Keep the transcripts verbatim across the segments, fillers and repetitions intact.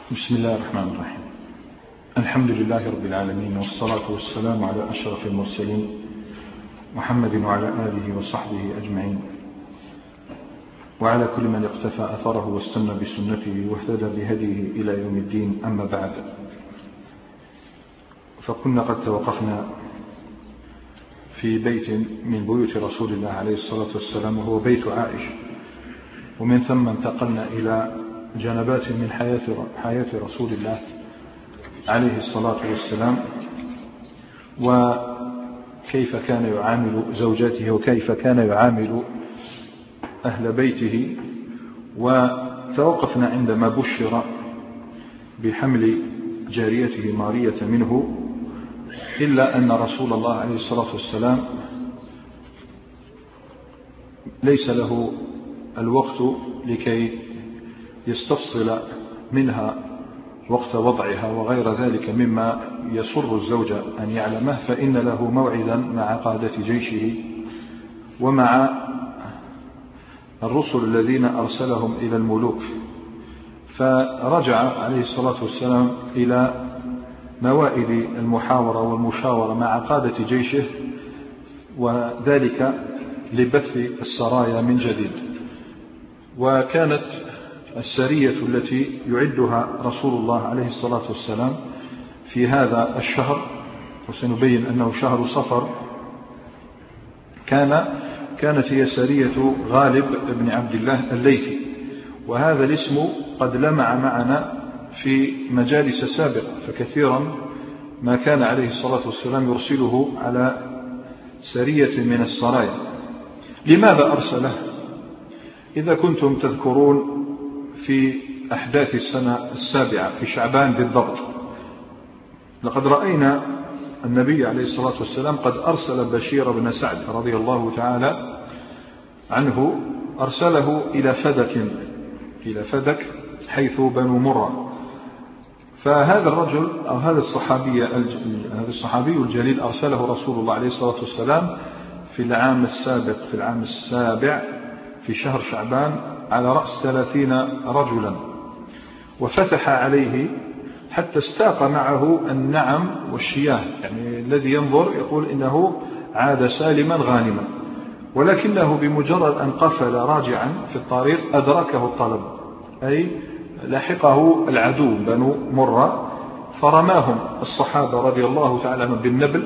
بسم الله الرحمن الرحيم. الحمد لله رب العالمين، والصلاة والسلام على أشرف المرسلين محمد وعلى آله وصحبه أجمعين، وعلى كل من اقتفى أثره واستنى بسنته واهتدى بهديه إلى يوم الدين. أما بعد، فكنا قد توقفنا في بيت من بيوت رسول الله عليه الصلاة والسلام، وهو بيت عائشة، ومن ثم انتقلنا إلى جنبات من حياة حياة رسول الله عليه الصلاة والسلام، وكيف كان يعامل زوجاته وكيف كان يعامل أهل بيته. وتوقفنا عندما بشر بحمل جاريته مارية منه، إلا أن رسول الله عليه الصلاة والسلام ليس له الوقت لكي يستفصل منها وقت وضعها وغير ذلك مما يسر الزوج أن يعلمه، فإن له موعدا مع قادة جيشه ومع الرسل الذين أرسلهم إلى الملوك. فرجع عليه الصلاة والسلام إلى موائد المحاورة والمشاورة مع قادة جيشه، وذلك لبث السرايا من جديد. وكانت السرية التي يعدها رسول الله عليه الصلاة والسلام في هذا الشهر، وسنبين أنه شهر صفر، كان كانت هي سرية غالب بن عبد الله الليثي. وهذا الاسم قد لمع معنا في مجالس سابقة، فكثيرا ما كان عليه الصلاة والسلام يرسله على سرية من السرايا. لماذا أرسله؟ إذا كنتم تذكرون في أحداث السنة السابعة في شعبان بالضبط، لقد رأينا النبي عليه الصلاة والسلام قد أرسل بشير بن سعد رضي الله تعالى عنه، أرسله إلى فدك إلى فدك حيث بنو مرة. فهذا الرجل أو هذا الصحابي هذا الصحابي الجليل أرسله رسول الله عليه الصلاة والسلام في العام السابق في العام السابع في شهر شعبان على رأس ثلاثين رجلا، وفتح عليه حتى استاق معه النعم والشياه، يعني الذي ينظر يقول إنه عاد سالما غانما. ولكنه بمجرد أن قفل راجعا في الطريق أدركه الطلب، أي لاحقه العدو بنو مرة، فرماهم الصحابة رضي الله تعالى عنهم بالنبل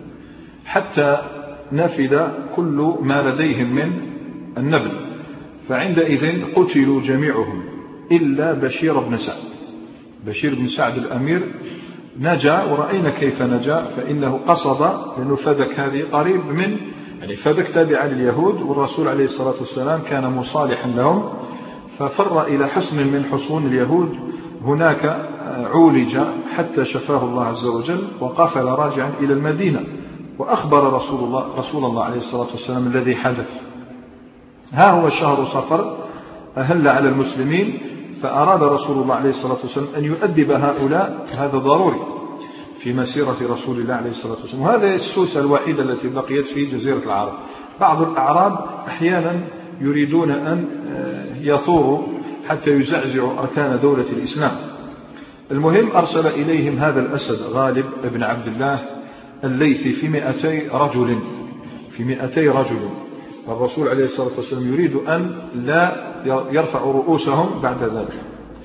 حتى نفد كل ما لديهم من النبل. فعندئذ قتلوا جميعهم إلا بشير بن سعد. بشير بن سعد الأمير نجا، ورأينا كيف نجا، فإنه قصد، لأنه فدك هذه قريب من يعني فدك تابع لليهود، والرسول عليه الصلاة والسلام كان مصالحا لهم، ففر إلى حصن من حصون اليهود، هناك عولج حتى شفاه الله عز وجل، وقفل راجعا إلى المدينة، وأخبر رسول الله رسول الله عليه الصلاة والسلام الذي حدث. ها هو شهر صفر أهل على المسلمين، فأراد رسول الله عليه الصلاة والسلام أن يؤدب هؤلاء، هذا ضروري في مسيرة رسول الله عليه الصلاة والسلام. وهذا السوسة الوحيدة التي بقيت في جزيرة العرب. بعض الأعراب أحيانا يريدون أن يثوروا حتى يزعزعوا أركان دولة الإسلام. المهم أرسل إليهم هذا الأسد غالب بن عبد الله الليثي في مئتي رجل في مئتي رجل الرسول عليه الصلاة والسلام يريد أن لا يرفع رؤوسهم بعد ذلك،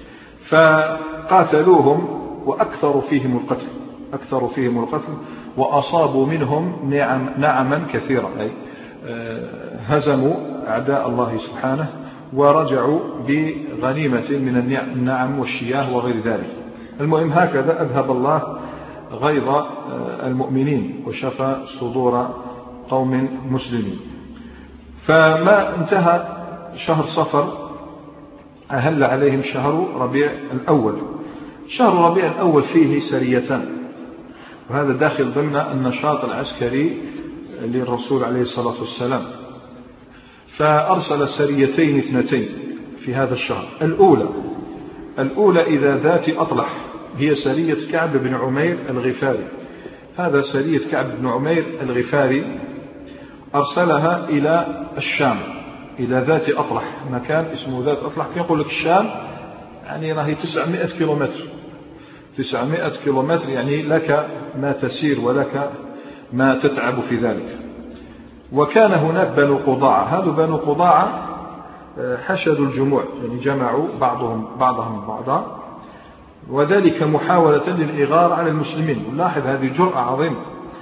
فقاتلوهم وأكثروا فيهم القتل أكثروا فيهم القتل وأصابوا منهم نعم نعما كثيرة، أي هزموا أعداء الله سبحانه، ورجعوا بغنيمة من النعم والشياه وغير ذلك. المهم هكذا أذهب الله غيظ المؤمنين وشفى صدور قوم مسلمين. فما انتهى شهر صفر أهل عليهم شهر ربيع الأول. شهر ربيع الأول فيه سريتان، وهذا داخل ضمن النشاط العسكري للرسول عليه الصلاة والسلام. فأرسل سريتين اثنتين في هذا الشهر. الأولى الأولى إذا ذات أطلح، هي سرية كعب بن عمير الغفاري. هذا سرية كعب بن عمير الغفاري أرسلها إلى الشام، إلى ذات أطلح، مكان اسمه ذات أطلح. يقول لك الشام يعني راهي تسعمائة كيلومتر تسعمائة كيلومتر، يعني لك ما تسير ولك ما تتعب في ذلك. وكان هناك بنو قضاعة، هذا بنو قضاعة حشدوا الجموع، يعني جمعوا بعضهم بعضهم بعضا، وذلك محاولة للإغارة على المسلمين. نلاحظ هذه جرأة عظيمة.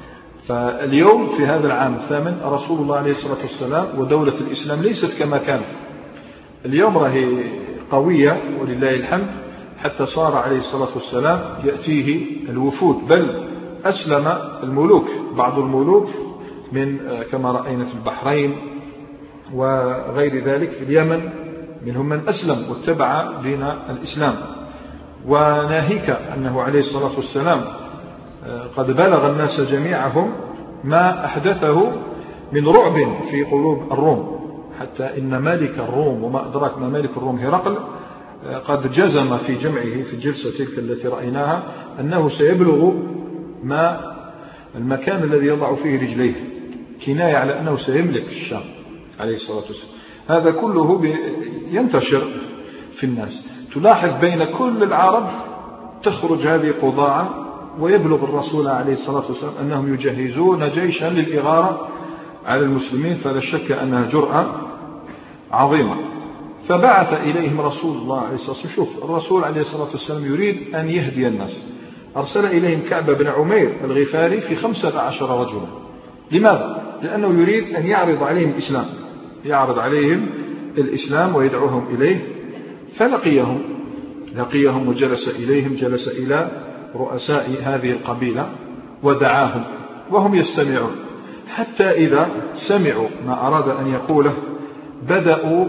فاليوم في هذا العام الثامن رسول الله عليه الصلاة والسلام ودولة الإسلام ليست كما كانت. اليوم راهي قوية ولله الحمد، حتى صار عليه الصلاة والسلام يأتيه الوفود، بل أسلم الملوك، بعض الملوك من كما رأينا في البحرين وغير ذلك في اليمن، منهم من أسلم واتبع دين الإسلام. وناهيك أنه عليه الصلاة والسلام قد بلغ الناس جميعهم ما أحدثه من رعب في قلوب الروم، حتى إن مالك الروم وما أدراك ما مالك الروم هرقل قد جزم في جمعه في الجلسة تلك التي رأيناها أنه سيبلغ ما المكان الذي يضع فيه رجليه، كناية على أنه سيملك الشام عليه الصلاة والسلام. هذا كله ينتشر في الناس. تلاحظ بين كل العرب تخرج هذه قضاعة، ويبلغ الرسول عليه الصلاة والسلام أنهم يجهزون جيشا للإغارة على المسلمين، فلا شك أنها جرأة عظيمة. فبعث إليهم رسول الله عليه الصلاة والسلام. شوف الرسول عليه الصلاة والسلام يريد أن يهدي الناس، أرسل إليهم كعب بن عمير الغفاري في خمسة عشر رجلا. لماذا؟ لأنه يريد أن يعرض عليهم الإسلام، يعرض عليهم الإسلام ويدعوهم إليه. فلقيهم لقيهم وجلس إليهم، جلس إلى رؤساء هذه القبيلة ودعاهم وهم يستمعون، حتى إذا سمعوا ما أراد أن يقوله بدأوا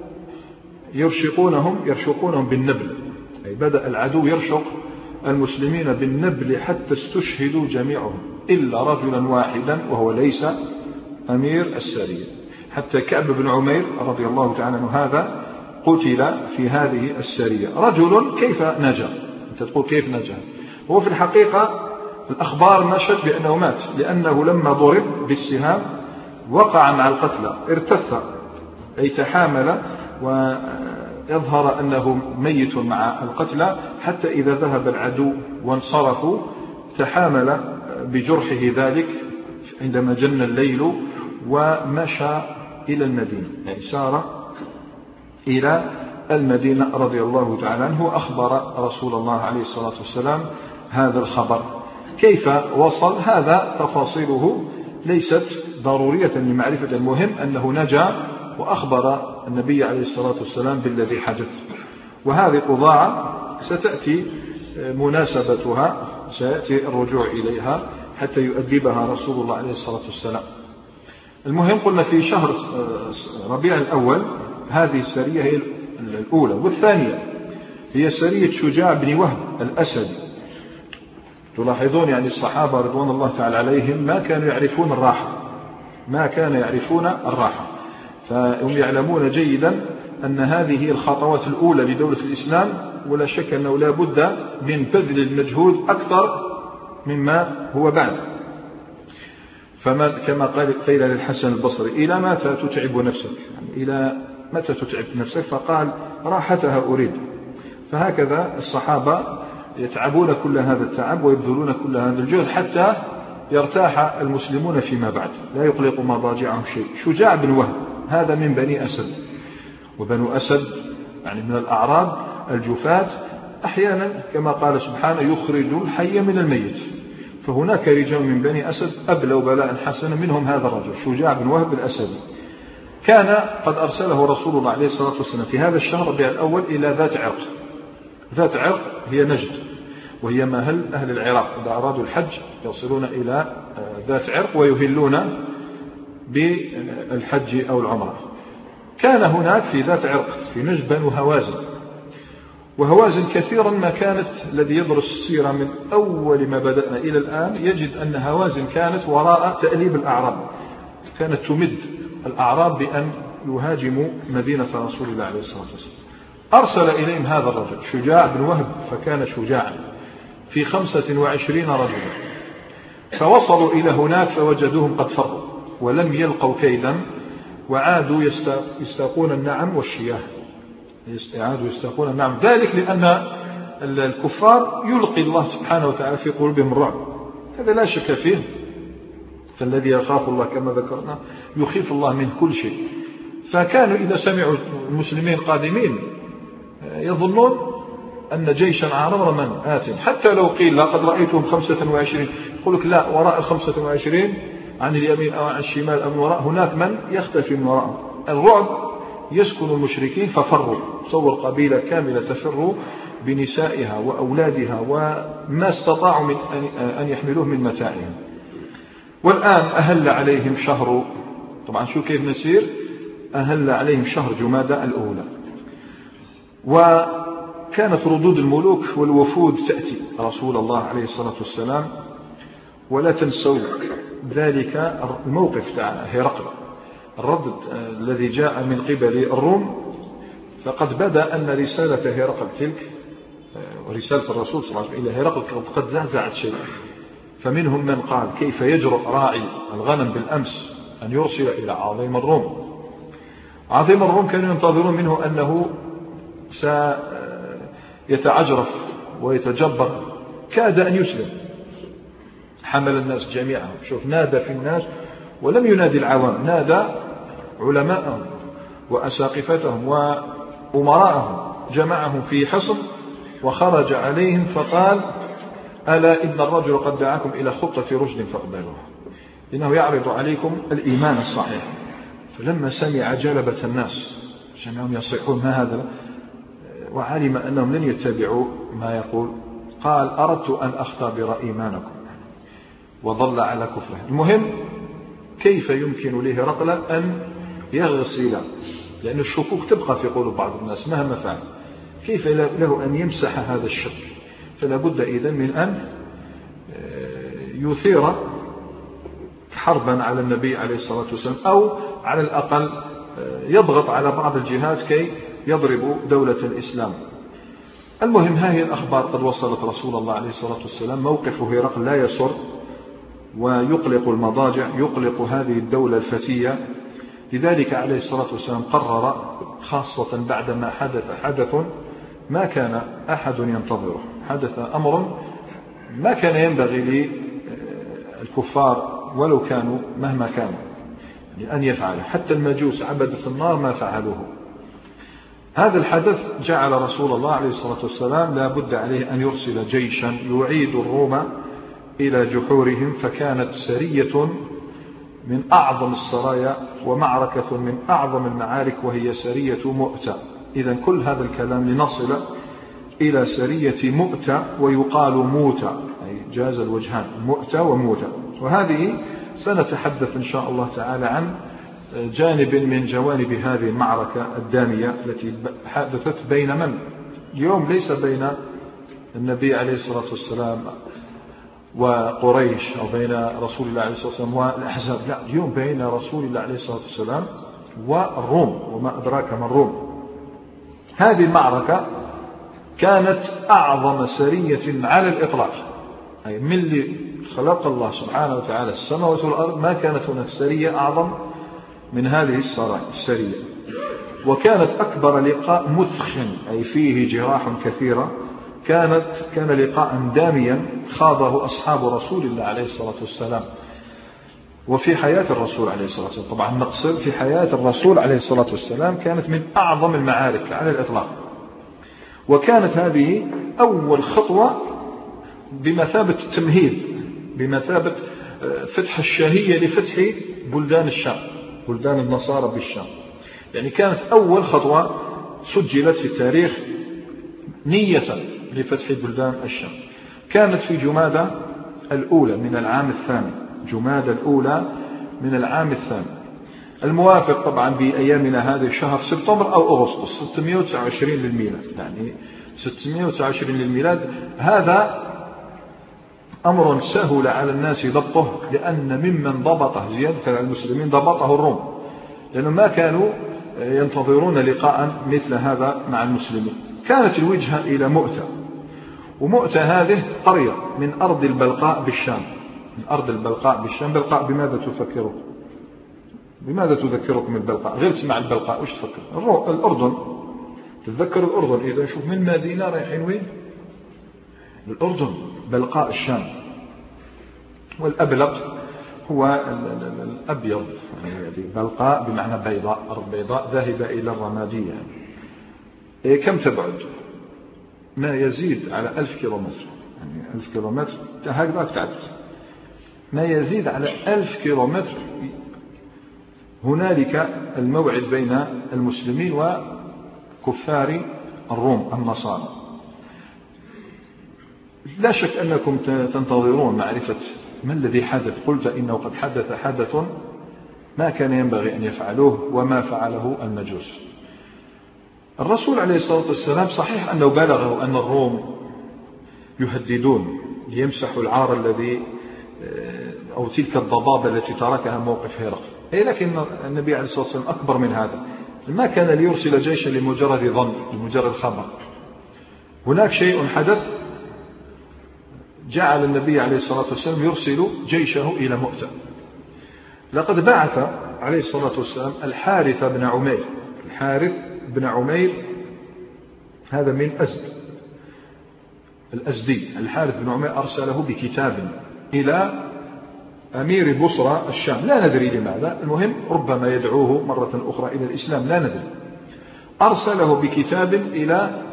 يرشقونهم يرشقونهم بالنبل، أي بدأ العدو يرشق المسلمين بالنبل حتى استشهدوا جميعهم إلا رجلا واحدا وهو ليس أمير السرية، حتى كعب بن عمير رضي الله تعالى عنه هذا قتل في هذه السرية. رجل كيف نجا؟ أنت تقول كيف نجا؟ هو في الحقيقة الأخبار نشت بأنه مات، لأنه لما ضرب بالسهام وقع مع القتلى، ارتث أي تحامل ويظهر أنه ميت مع القتلى، حتى إذا ذهب العدو وانصرفوا تحامل بجرحه ذلك عندما جن الليل ومشى إلى المدينة، يعني سار إلى المدينة رضي الله تعالى عنه. أخبر رسول الله عليه الصلاة والسلام هذا الخبر. كيف وصل؟ هذا تفاصيله ليست ضرورية لمعرفة. المهم أنه نجا وأخبر النبي عليه الصلاة والسلام بالذي حدث. وهذه قضاعة ستأتي مناسبتها، سيأتي الرجوع إليها حتى يؤدبها رسول الله عليه الصلاة والسلام. المهم قلنا في شهر ربيع الأول هذه السرية هي الأولى. والثانية هي سرية شجاع بن وهب الأسدي. تلاحظون يعني الصحابة رضوان الله تعالى عليهم ما كانوا يعرفون الراحة، ما كانوا يعرفون الراحة، فهم يعلمون جيدا أن هذه هي الخطوات الأولى لدولة الإسلام، ولا شك أنه لا بد من بذل المجهود أكثر مما هو بعد. فما كما قال قيل للحسن البصري: إلى متى تتعب نفسك؟ يعني إلى متى تتعب نفسك؟ فقال: راحتها أريد. فهكذا الصحابة يتعبون كل هذا التعب ويبذلون كل هذا الجهد حتى يرتاح المسلمون فيما بعد، لا يقلق مضاجعهم شيء. شجاع بن وهب هذا من بني أسد، وبنو أسد يعني من الأعراب الجفاة، أحيانا كما قال سبحانه: يخرج الحي من الميت. فهناك رجال من بني أسد أبلوا بلاء حسنا، منهم هذا الرجل شجاع بن وهب الأسدي. كان قد أرسله رسول الله عليه الصلاة والسلام في هذا الشهر ربيع الأول إلى ذات عرق. ذات عرق هي نجد، وهي محل أهل العراق إذا أرادوا الحج يصلون إلى ذات عرق ويهلون بالحج أو العمرة. كان هناك في ذات عرق في نجد بنو هوازن، وهوازن كثيرا ما كانت، الذي يدرس السيرة من أول ما بدأنا إلى الآن يجد أن هوازن كانت وراء تأليب الأعراب، كانت تمد الأعراب بأن يهاجموا مدينة رسول الله عليه الصلاة والسلام. أرسل إليهم هذا الرجل شجاع بن وهب، فكان شجاعا في خمسة وعشرين رجلا. فوصلوا إلى هناك فوجدوهم قد فروا ولم يلقوا كيدا، وعادوا يستاقون النعم والشياه، يعادوا يستاقون. نعم، ذلك لأن الكفار يلقي الله سبحانه وتعالى في قلوبهم الرعب، هذا لا شك فيه. فالذي يخاف الله كما ذكرنا يخيف الله من كل شيء. فكانوا إذا سمعوا المسلمين قادمين يظنون أن جيشا عرمرما آت، حتى لو قيل لقد رأيتهم خمسة وعشرين، يقول لك لا، وراء الخمسة وعشرين عن اليمين أو عن الشمال أو من وراء هناك من يختفي من وراءهم. الرعب يسكن المشركين ففروا، تصور قبيلة كاملة تفر بنسائها وأولادها وما استطاعوا من أن يحملوه من متاعهم. والآن أهل عليهم شهر، طبعا شو كيف نسير، أهل عليهم شهر جمادى الأولى، وكانت ردود الملوك والوفود تأتي رسول الله عليه الصلاة والسلام. ولا تنسوا ذلك الموقف تاع هرقل، الرد الذي جاء من قبل الروم. فقد بدا أن رسالة هرقل تلك ورسالة الرسول صلى الله عليه وسلم إلى هرقل قد زعزعت شيء. فمنهم من قال كيف يجرؤ راعي الغنم بالأمس أن يرسل إلى عظيم الروم. عظيم الروم كانوا ينتظرون منه أنه سيتعجرف ويتجبر، كاد أن يسلم. حمل الناس جميعا، شوف، نادى في الناس ولم ينادي العوام، نادى علماءهم وأساقفتهم وأمراءهم، جمعهم في حصن وخرج عليهم فقال: ألا إن الرجل قد دعاكم إلى خطة رشد فاقبلوها، إنه يعرض عليكم الإيمان الصحيح. فلما سمع جلبة الناس جميعهم يصيحون ما هذا، وعلم أنهم لن يتبعوا ما يقول، قال: أردت أن أختبر إيمانكم، وظل على كفره. المهم كيف يمكن لهرقل أن يغسل، لأن الشكوك تبقى في قلوب بعض الناس مهما فعل، كيف له أن يمسح هذا الشك؟ فلا بد إذن من أن يثير حربا على النبي عليه الصلاة والسلام، أو على الأقل يضغط على بعض الجهات كي يضربوا دولة الإسلام. المهم هذه الأخبار قد وصلت رسول الله عليه الصلاة والسلام. موقف هرقل لا يسر ويقلق المضاجع، يقلق هذه الدولة الفتية. لذلك عليه الصلاة والسلام قرر، خاصة بعدما حدث حدث ما كان أحد ينتظره، حدث أمر ما كان ينبغي للكفار ولو كانوا مهما كانوا أن يفعلوا، حتى المجوس عبدة النار ما فعلوه. هذا الحدث جعل رسول الله عليه الصلاة والسلام لا بد عليه أن يرسل جيشا يعيد الروم إلى جحورهم. فكانت سرية من أعظم السرايا ومعركة من أعظم المعارك، وهي سرية مؤتة. إذن كل هذا الكلام لنصل إلى سرية مؤتة، ويقال موتة، أي جاز الوجهان، مؤتة وموتة. وهذه سنتحدث إن شاء الله تعالى عن جانب من جوانب هذه المعركة الدامية التي حدثت بين من؟ اليوم ليس بين النبي عليه الصلاة والسلام وقريش، أو بين رسول الله عليه الصلاة والسلام والأحزاب، لا، اليوم بين رسول الله عليه الصلاة والسلام والروم، وما أدراك ما الروم. هذه المعركة كانت أعظم سرية على الإطلاق، أي من اللي خلق الله سبحانه وتعالى السماوات والأرض ما كانت هناك سرية أعظم من هذه السرية. وكانت أكبر لقاء مثخن، أي فيه جراح كثيرة، كانت كان لقاء داميا خاضه أصحاب رسول الله عليه الصلاة والسلام. وفي حياة الرسول عليه الصلاة والسلام، طبعا نقصد في حياة الرسول عليه الصلاة والسلام، كانت من أعظم المعارك على الإطلاق. وكانت هذه أول خطوة بمثابة التمهيد، بمثابة فتح الشهية لفتح بلدان الشام، بلدان النصارى بالشام. يعني كانت أول خطوة سجلت في التاريخ نية لفتح بلدان الشام. كانت في جمادى الأولى من العام الثاني، جمادى الأولى من العام الثاني، الموافق طبعا بأيامنا هذه شهر سبتمبر أو أغسطس، ستمائة وتسعة وعشرين للميلاد، يعني ستمائة وتسعة وعشرين للميلاد. هذا أمر سهل على الناس ضبطه، لأن ممن ضبطه زيادة على المسلمين ضبطه الروم، لأنهم ما كانوا ينتظرون لقاء مثل هذا مع المسلمين. كانت الوجهة إلى مؤتة، ومؤتة هذه قرية من أرض البلقاء بالشام، من أرض البلقاء بالشام. بلقاء بماذا تفكرون؟ بماذا تذكركم البلقاء؟ غير تسمع البلقاء وش تفكر؟ الأردن، تتذكر الأردن إذا شوف من مدينة رايحين وين؟ الأردن بلقاء الشام. والأبلق هو الأبيض يعني بلقاء بمعنى بيضاء، أرض بيضاء ذاهبة إلى الرمادية. إيه كم تبعد؟ ما يزيد على ألف كيلومتر، يعني ألف كيلومتر هكذا تعد، ما يزيد على ألف كيلومتر. هنالك الموعد بين المسلمين وكفار الروم النصارى. لا شك أنكم تنتظرون معرفة ما الذي حدث. قلت إنه قد حدث حدث ما كان ينبغي أن يفعلوه وما فعله المجوس. الرسول عليه الصلاة والسلام صحيح أنه بلغه أن الروم يهددون ليمسحوا العار الذي أو تلك الضبابة التي تركها موقف هرقل، أي لكن النبي عليه الصلاة والسلام أكبر من هذا. ما كان ليرسل جيشا لمجرد ظن، لمجرد خبر. هناك شيء حدث جعل النبي عليه الصلاة والسلام يرسل جيشه إلى مؤتة. لقد بعث عليه الصلاة والسلام الحارث بن عمير. الحارث بن عمير هذا من أزد، الأزدي. الحارث بن عمير أرسله بكتاب إلى أمير بصرى الشام، لا ندري لماذا، المهم ربما يدعوه مرة أخرى إلى الإسلام، لا ندري. أرسله بكتاب إلى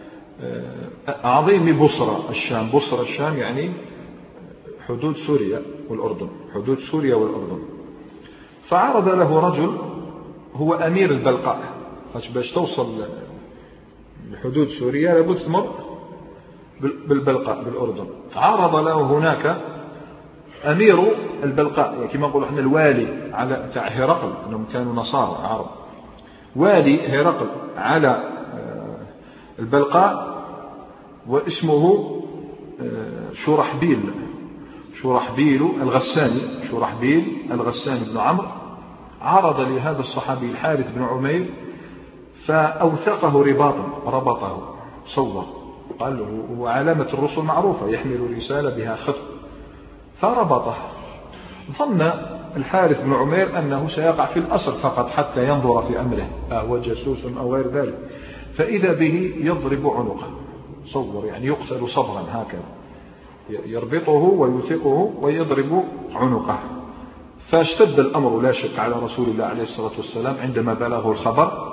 عظيم بصرى الشام. بصرى الشام يعني حدود سوريا والأردن، حدود سوريا والأردن. فعرض له رجل هو أمير البلقاء، باش توصل لحدود سوريا لابد تمر بالبلقاء بالأردن. عرض له هناك أمير البلقاء، يعني كما نقول احنا الوالي على تاع هرقل، انهم كانوا نصارى عرب. والي هرقل على البلقاء واسمه شرحبيل، شرحبيل الغساني، شرحبيل الغساني بن عمرو. عرض لهذا الصحابي الحارث بن عمير فأوثقه رباطا، ربطه، صور، قال له وعلامة الرسل معروفة، يحمل الرسالة بها خط، فربطه. ظن الحارث بن عمير أنه سيقع في الأسر فقط حتى ينظر في أمره، هو جاسوس أو غير ذلك، فإذا به يضرب عنقه، صور يعني يقتل صبرا هكذا، يربطه ويوثقه ويضرب عنقه. فاشتد الأمر لا شك على رسول الله عليه الصلاة والسلام عندما بلغه الخبر،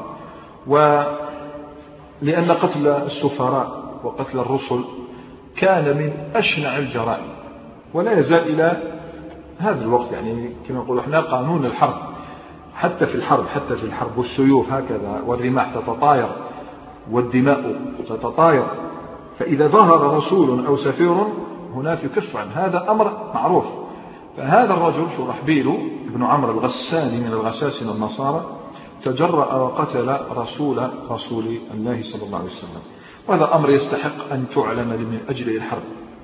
ولأن قتل السفراء وقتل الرسل كان من أشنع الجرائم، ولا يزال إلى هذا الوقت، يعني كما نقول احنا قانون الحرب، حتى في الحرب، حتى في الحرب والسيوف هكذا، والرماح تتطاير والدماء تتطاير، فإذا ظهر رسول أو سفير هناك يكف عن هذا أمر معروف. فهذا الرجل شرحبيل بن عمرو الغساني من الغساسنة النصارى تجرأ وقتل رسول رسول الله صلى الله عليه وسلم، وهذا أمر يستحق أن تعلن من أجله الحرب.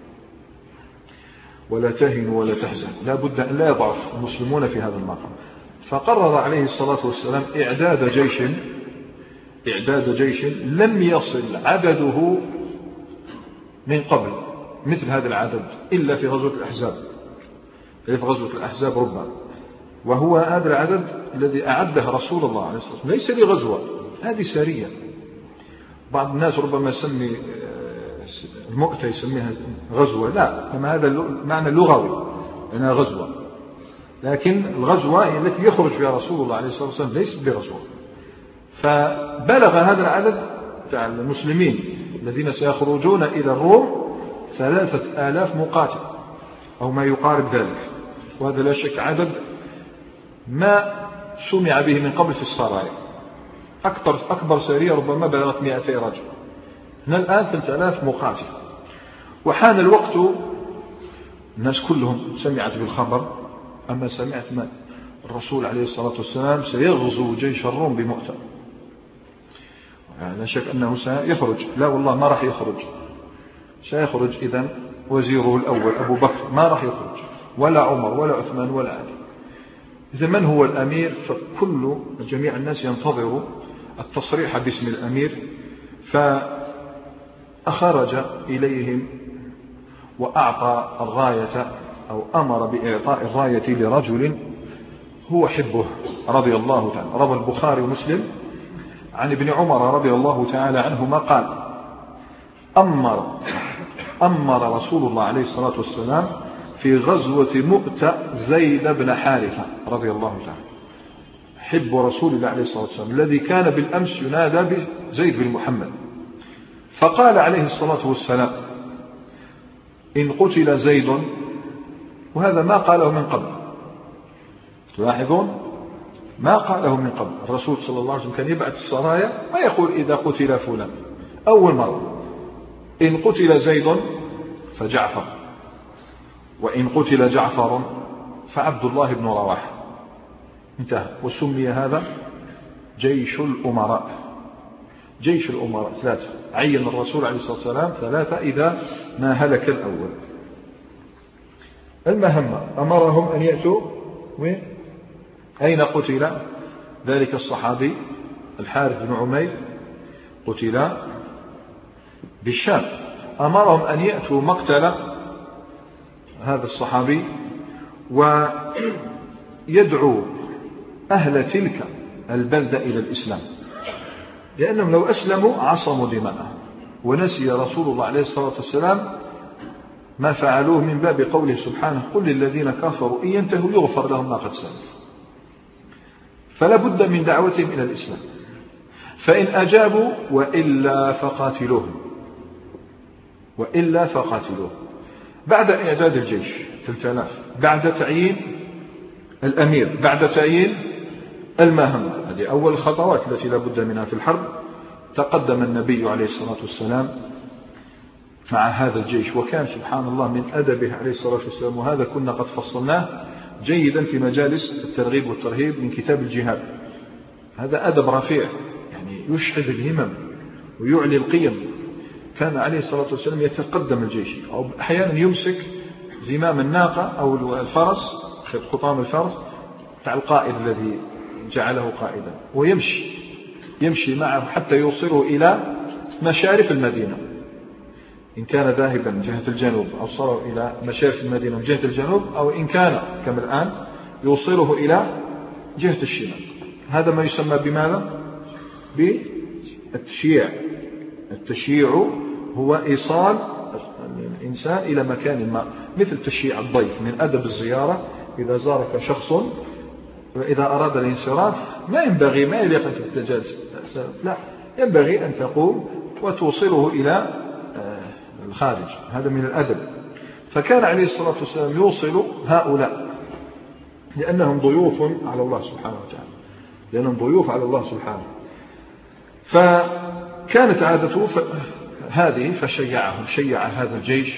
ولا تهنوا ولا تحزنوا، لا بد أن لا يضعف المسلمون في هذا المقام. فقرر عليه الصلاة والسلام إعداد جيش إعداد جيش لم يصل عدده من قبل مثل هذا العدد إلا في غزوة الأحزاب، إلا في غزوة الأحزاب ربما، وهو هذا العدد الذي أعده رسول الله عليه الصلاة والسلام، ليس لغزوة، هذه سرية. بعض الناس ربما يسمي المؤتة يسميها غزوة، لا، كما هذا المعنى اللغوي أنها غزوة، لكن الغزوة هي التي يخرج فيها رسول الله عليه الصلاة والسلام ليست بغزوة. فبلغ هذا العدد تاع المسلمين الذين سيخرجون إلى الروم ثلاثة آلاف مقاتل أو ما يقارب ذلك، وهذا لا شك عدد ما سمع به من قبل في السرايا. أكبر, أكبر سرية ربما بلغت مئتي رجل، هنا الآن ثلاثة آلاف مقاتل. وحان الوقت، الناس كلهم سمعت بالخبر، أما سمعت ما الرسول عليه الصلاة والسلام سيغزو جيش الروم بمؤتة، لا شك أنه سيخرج، لا والله ما راح يخرج، سيخرج إذن وزيره الأول أبو بكر ما راح يخرج، ولا عمر ولا عثمان ولا علي. إذا من هو الأمير؟ فكل جميع الناس ينتظر التصريح باسم الأمير. فأخرج إليهم وأعطى الراية أو أمر بإعطاء الراية لرجل هو حبه رضي الله تعالى. روى البخاري ومسلم عن ابن عمر رضي الله تعالى عنهما قال أمر أمر رسول الله عليه الصلاة والسلام في غزوة مؤتة زيد بن حارثة رضي الله تعالى، حب رسول الله عليه الصلاة والسلام الذي كان بالأمس ينادى بزيد بن محمد، فقال عليه الصلاة والسلام إن قتل زيد، وهذا ما قاله من قبل، تلاحظون ما قاله من قبل. الرسول صلى الله عليه وسلم كان يبعث السرايا ما يقول إذا قتل فلان، أول مرة إن قتل زيد فجعفر، وإن قتل جعفر فعبد الله بن رواحة، انتهى. وسمي هذا جيش الأمراء، جيش الأمراء ثلاثة، عين الرسول عليه الصلاة والسلام ثلاثة إذا ما هلك الأول. المهمة أمرهم أن يأتوا وين؟ أين قتل ذلك الصحابي الحارث بن عمير؟ قتل بالشام. أمرهم أن يأتوا مقتل هذا الصحابي ويدعو أهل تلك البلدة إلى الإسلام، لأنهم لو أسلموا عصموا دماءهم. ونسي رسول الله عليه الصلاة والسلام ما فعلوه من باب قوله سبحانه قل للذين كفروا إن ينتهوا يغفر لهم ما قد سلف. فلا بد من دعوتهم إلى الإسلام، فإن أجابوا وإلا فقاتلوهم، وإلا فقاتلوهم. بعد إعداد الجيش ثلاثة آلاف، بعد تعيين الأمير، بعد تعيين المهمة، هذه أول الخطوات التي لا بد منها في الحرب. تقدم النبي عليه الصلاة والسلام مع هذا الجيش، وكان سبحان الله من أدبه عليه الصلاة والسلام، وهذا كنا قد فصلناه جيدا في مجالس الترغيب والترهيب من كتاب الجهاد. هذا أدب رفيع يعني يشحذ الهمم ويعلي القيم. كان عليه الصلاة والسلام يتقدم الجيش، أو أحيانا يمسك زمام الناقة أو الفرس، خطام الفرس تاع القائد الذي جعله قائدا، ويمشي يمشي معه حتى يوصله إلى مشارف المدينة. إن كان ذاهبا جهة الجنوب أوصله إلى مشارف المدينة من جهة الجنوب، أو إن كان كما الآن يوصله إلى جهة الشمال. هذا ما يسمى بماذا؟ بالتشييع. التشييع هو إيصال الإنسان إلى مكان ما، مثل تشييع الضيف. من أدب الزيارة إذا زارك شخص وإذا أراد الانصراف ما ينبغي ما يليق أن تتجالس، لا، ينبغي أن تقوم وتوصله إلى الخارج. هذا من الأدب. فكان عليه الصلاة والسلام يوصل هؤلاء لأنهم ضيوف على الله سبحانه وتعالى، لأنهم ضيوف على الله سبحانه. فكانت عادته هذه، فشيعهم، شيع هذا الجيش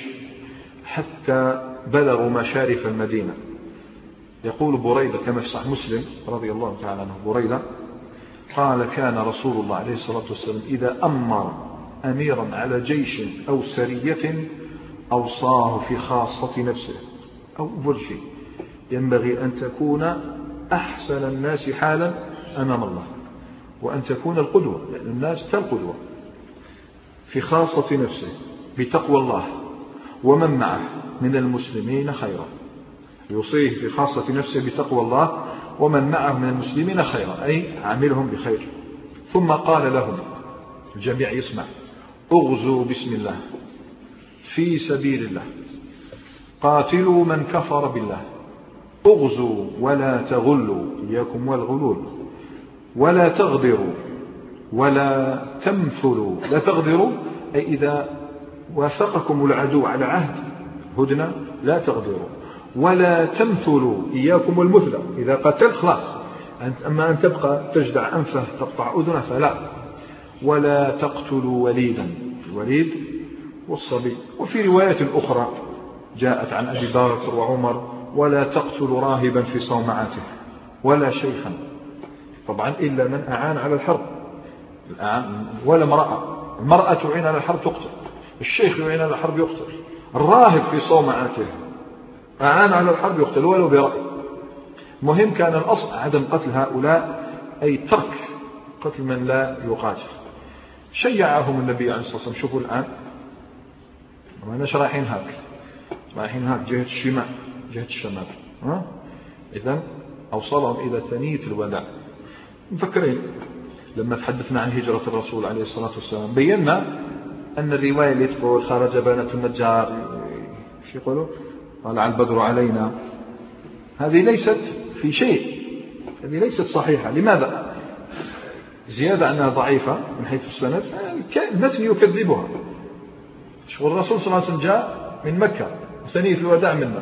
حتى بلغوا مشارف المدينة. يقول بريدة كما في صحيح مسلم رضي الله تعالى عنه، بريدة قال كان رسول الله عليه الصلاة والسلام إذا أمر أميرا على جيش أو سرية أوصاه في خاصة نفسه. أول شيء ينبغي أن تكون أحسن الناس حالا أمام الله، وأن تكون القدوة، لأن الناس كالقدوة. في خاصة نفسه بتقوى الله ومن معه من المسلمين خيرا، يوصيه في خاصة نفسه بتقوى الله ومن معه من المسلمين خيرا، أي عاملهم بخير. ثم قال لهم، الجميع يسمع، اغزوا بسم الله في سبيل الله، قاتلوا من كفر بالله، اغزوا ولا تغلوا، إياكم والغلول، ولا تغدروا ولا تمثلوا. لا تغدروا أي إذا وافقكم العدو على عهد هدنة لا تغدروا، ولا تمثلوا، إياكم والمثلة، إذا قتلت خلاص، أما أن تبقى تجدع أنفه تقطع أذنه فلا. ولا تقتلوا وليدا، الوليد والصبي. وفي رواية أخرى جاءت عن أبي بكر وعمر ولا تقتلوا راهبا في صومعته ولا شيخا، طبعا إلا من أعان على الحرب، ولا امرأة. المرأة تعين على الحرب تقتل، الشيخ يعين على الحرب يقتل، الراهب في صومعته أعان على الحرب يقتل ولو برأي. مهم كان الأصل عدم قتل هؤلاء، أي ترك قتل من لا يقاتل. شيعهم النبي عليه الصلاة والسلام. شوفوا الآن ما ناش رايحين هاك، رايحين هاك جهة الشمال جهة الشمال. إذن أوصلهم إلى ثنية الوداع. مفكرين لما تحدثنا عن هجرة الرسول عليه الصلاة والسلام بينا أن الرواية اللي تقول خرج بنات النجار شو يقولوا طلع البدر علينا، هذه ليست في شيء، هذه ليست صحيحة. لماذا؟ زيادة أنها ضعيفة من حيث السند، المتن يكذبها. والرسول صلى الله عليه وسلم جاء من مكة ثنية الوداع منا،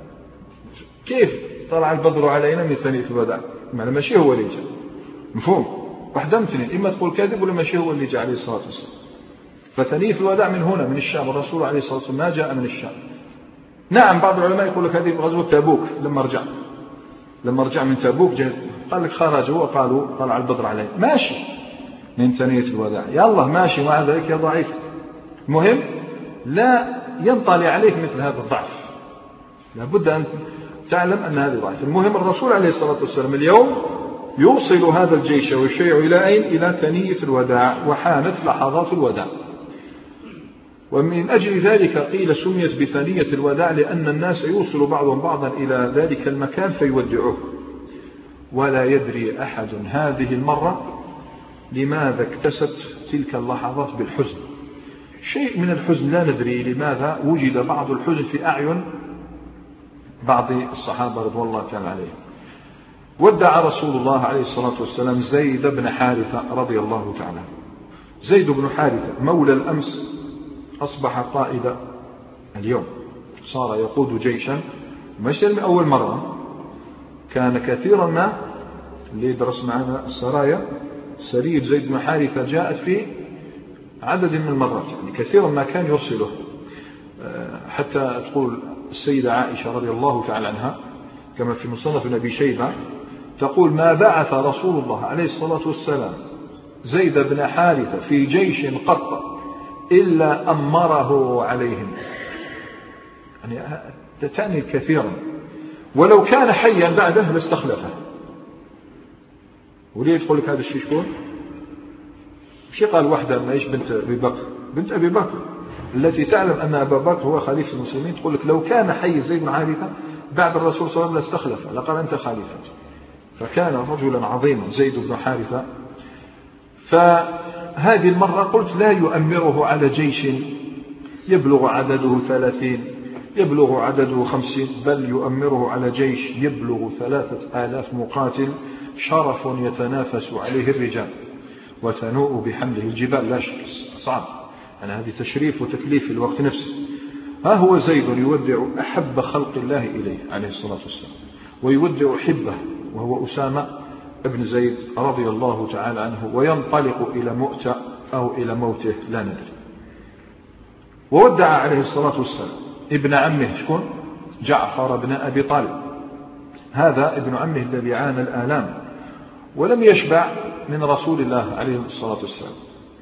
كيف طلع البدر علينا من ثنية الوداع؟ معنى ماشي هو اللي جاء، مفهوم؟ واحدة من اثنين، إما تقول كاذب ولا ماشي هو اللي جاء عليه الصلاة والسلام. فثنية الوداع من هنا من الشام، والرسول عليه الصلاة والسلام ما جاء من الشام. نعم بعض العلماء يقول لك هذه غزوة تبوك، لما رجع لما رجع من تبوك جاء قال لك خرجوا وقالوا طلع البدر عليه، ماشي من ثنية الوداع، يا الله ماشي، مع ذلك يا ضعيف. المهم لا ينطلي عليك مثل هذا الضعف، لابد أن تعلم أن هذا ضعف. المهم الرسول عليه الصلاة والسلام اليوم يوصل هذا الجيش والشيع إلى أين؟ إلى ثنية الوداع، وحانت لحظات الوداع. ومن أجل ذلك قيل سميت بثنية الوداع، لأن الناس يوصل بعضهم بعضا إلى ذلك المكان فيودعوه، ولا يدري أحد هذه المرة لماذا اكتست تلك اللحظات بالحزن. شيء من الحزن لا ندري لماذا وجد بعض الحزن في أعين بعض الصحابة رضوان الله تعالى عليهم. ودع رسول الله عليه الصلاة والسلام زيد بن حارثة رضي الله تعالى. زيد بن حارثة مولى الأمس أصبح قائد اليوم، صار يقود جيشا، مش من أول مرة، كان كثيرا ما اللي درس معنا السرايا سرية زيد بن حارثة جاءت في عدد من المرات، يعني كثيرا ما كان يرسله. حتى تقول السيدة عائشة رضي الله تعالى عنها كما في مصنف أبي شيبة تقول ما بعث رسول الله عليه الصلاة والسلام زيد بن حارثة في جيش قط إلا أمره عليهم، يعني تعني كثيرا، ولو كان حيا بعده لاستخلفه. وليه تقول لك هذا الشيء شكون؟ شيء قال واحدة ما إيش بنت أبي بكر، بنت أبي بكر التي تعلم أن أبا بكر هو خليفة المسلمين، تقول لك لو كان حي زيد بن حارثة بعد الرسول صلى الله عليه وسلم لاستخلفه، لقال أنت خليفة. فكان رجلا عظيما زيد بن حارثة. فهذه المرة قلت لا يؤمره على جيش يبلغ عدده ثلاثين يبلغ عدده خمسين، بل يؤمره على جيش يبلغ ثلاثة آلاف مقاتل، شرف يتنافس عليه الرجال وتنوء بحمله الجبال، لا شك صعب، يعني هذه تشريف وتكليف في الوقت نفسه. ها هو زيد يودع أحب خلق الله إليه عليه الصلاة والسلام، ويودع حبه وهو أسامة ابن زيد رضي الله تعالى عنه، وينطلق إلى مؤتة أو إلى موته لا ندري. وودع عليه الصلاة والسلام ابن عمه شكون؟ جعفر بن أبي طالب، هذا ابن عمه الذي عانى الآلام ولم يشبع من رسول الله عليه الصلاة والسلام.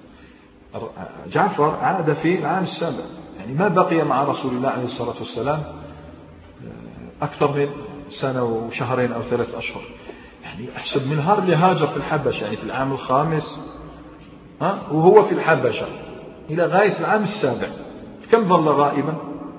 جعفر عاد في العام السابع، يعني ما بقي مع رسول الله عليه الصلاة والسلام أكثر من سنة وشهرين أو ثلاث أشهر، يعني أحسب من نهار اللي هاجر في الحبشة، يعني في العام الخامس ها وهو في الحبشة إلى غاية العام السابع، كم ظل غائبا؟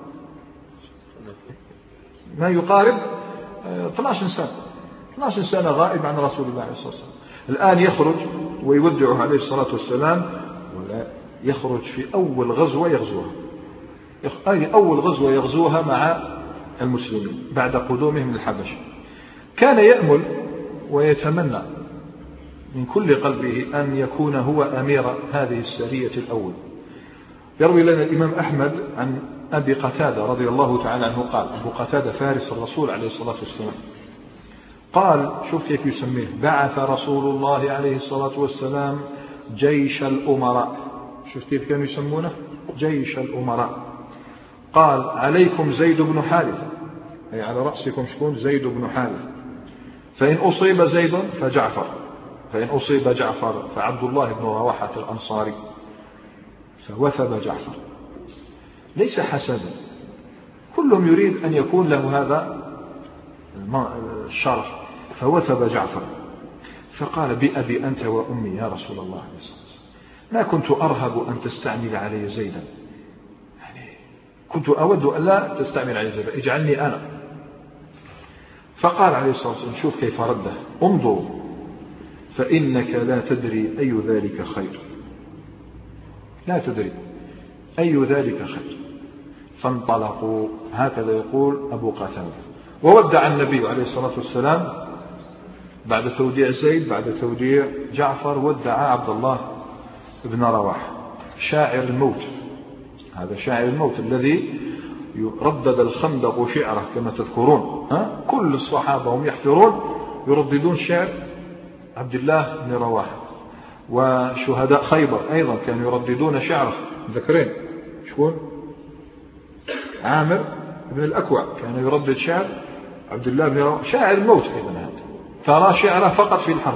ما يقارب اثني عشر سنة، اثني عشر سنة غائب عن رسول الله عليه الصلاة والسلام. الآن يخرج ويودعه عليه الصلاة والسلام، ولا يخرج في أول غزوة يغزوها، أي أول غزوة يغزوها مع المسلمين بعد قدومهم من الحبشة. كان يأمل ويتمنى من كل قلبه أن يكون هو أمير هذه السرية الأول. يروي لنا الإمام أحمد عن أبي قتادة رضي الله تعالى عنه قال، أبو قتادة فارس الرسول عليه الصلاة والسلام، قال شوف كيف يسميه، بعث رسول الله عليه الصلاة والسلام جيش الأمراء. شوف كيف كانوا يسمونه؟ جيش الأمراء. قال عليكم زيد بن حارثة، أي على رأسكم شكون؟ زيد بن حارثة، فإن أصيب زيد فجعفر، فإن أصيب جعفر فعبد الله بن رواحة الأنصاري. فوثب جعفر، ليس حسدا، كلهم يريد أن يكون له هذا الشرف، فوثب جعفر فقال بأبي أنت وأمي يا رسول الله عليه الصلاة والسلام، ما كنت أرهب أن تستعمل علي زيدا، يعني كنت أود أن لا تستعمل علي زيدا، اجعلني أنا. فقال عليه الصلاة والسلام شوف كيف رده، امضوا فإنك لا تدري أي ذلك خير، لا تدري أي ذلك خير. فانطلقوا. هكذا يقول أبو قتادة. وودع النبي عليه الصلاة والسلام بعد توديع زيد، بعد توديع جعفر، ودع عبد الله بن رواحة شاعر الموت. هذا شاعر الموت الذي يردد الخندق شعره كما تذكرون. ها؟ كل الصحابة هم يحفرون يرددون شعر عبد الله بن رواحة. وشهداء خيبر أيضا كانوا يرددون شعره. ذكرين شكون؟ عامر بن الأكوع كان يردد شعر عبد الله بن رواحة، شاعر الموت أيضا. هذا ترى شعره فقط في الحرب.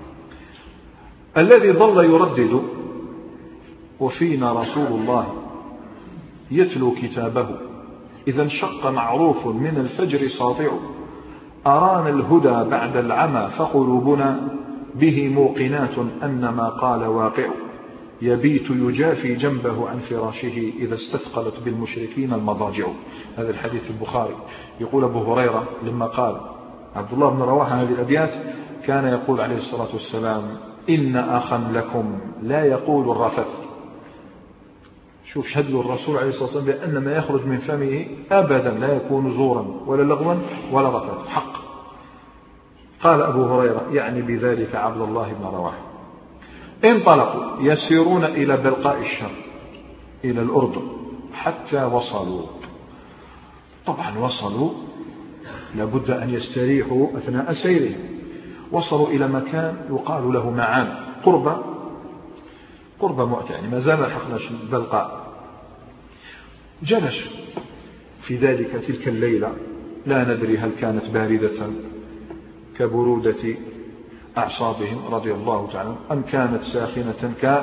الذي ظل يردد وفينا رسول الله يتلو كتابه، إذا انشق معروف من الفجر ساطع، أرانا الهدى بعد العمى فقلوبنا به موقنات أن ما قال واقع، يبيت يجافي جنبه عن فراشه إذا استثقلت بالمشركين المضاجع. هذا الحديث البخاري. يقول أبو هريرة لما قال عبد الله بن رواحة هذه الأبيات كان يقول عليه الصلاة والسلام: إن أخا لكم لا يقول الرفث. شوف شهد له الرسول عليه الصلاة والسلام بأن ما يخرج من فمه أبدا لا يكون زورا ولا لغوا ولا رفث، حق. قال أبو هريرة يعني بذلك عبد الله بن رواحة. انطلقوا يسيرون إلى بلقاء الشام، إلى الأردن، حتى وصلوا. طبعا وصلوا لابد أن يستريحوا أثناء سيرهم. وصلوا إلى مكان يقال له معان، قرب قرب مؤتة، يعني ما زال حقنا بلقاء. جلس في ذلك تلك الليلة، لا ندري هل كانت باردة كبرودة أعصابهم رضي الله تعالى أم كانت ساخنة ك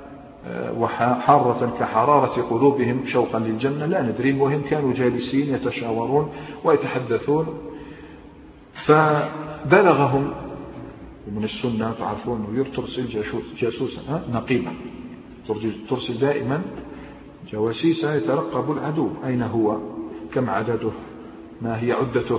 وحارة كحرارة قلوبهم شوقا للجنة، لا ندري. المهم كانوا جالسين يتشاورون ويتحدثون. فبلغهم، ومن السنة تعرفون أنه ترسل جاسوسا نقيبا، ترسل دائما جواسيسا يترقب العدو أين هو، كم عدده، ما هي عدته.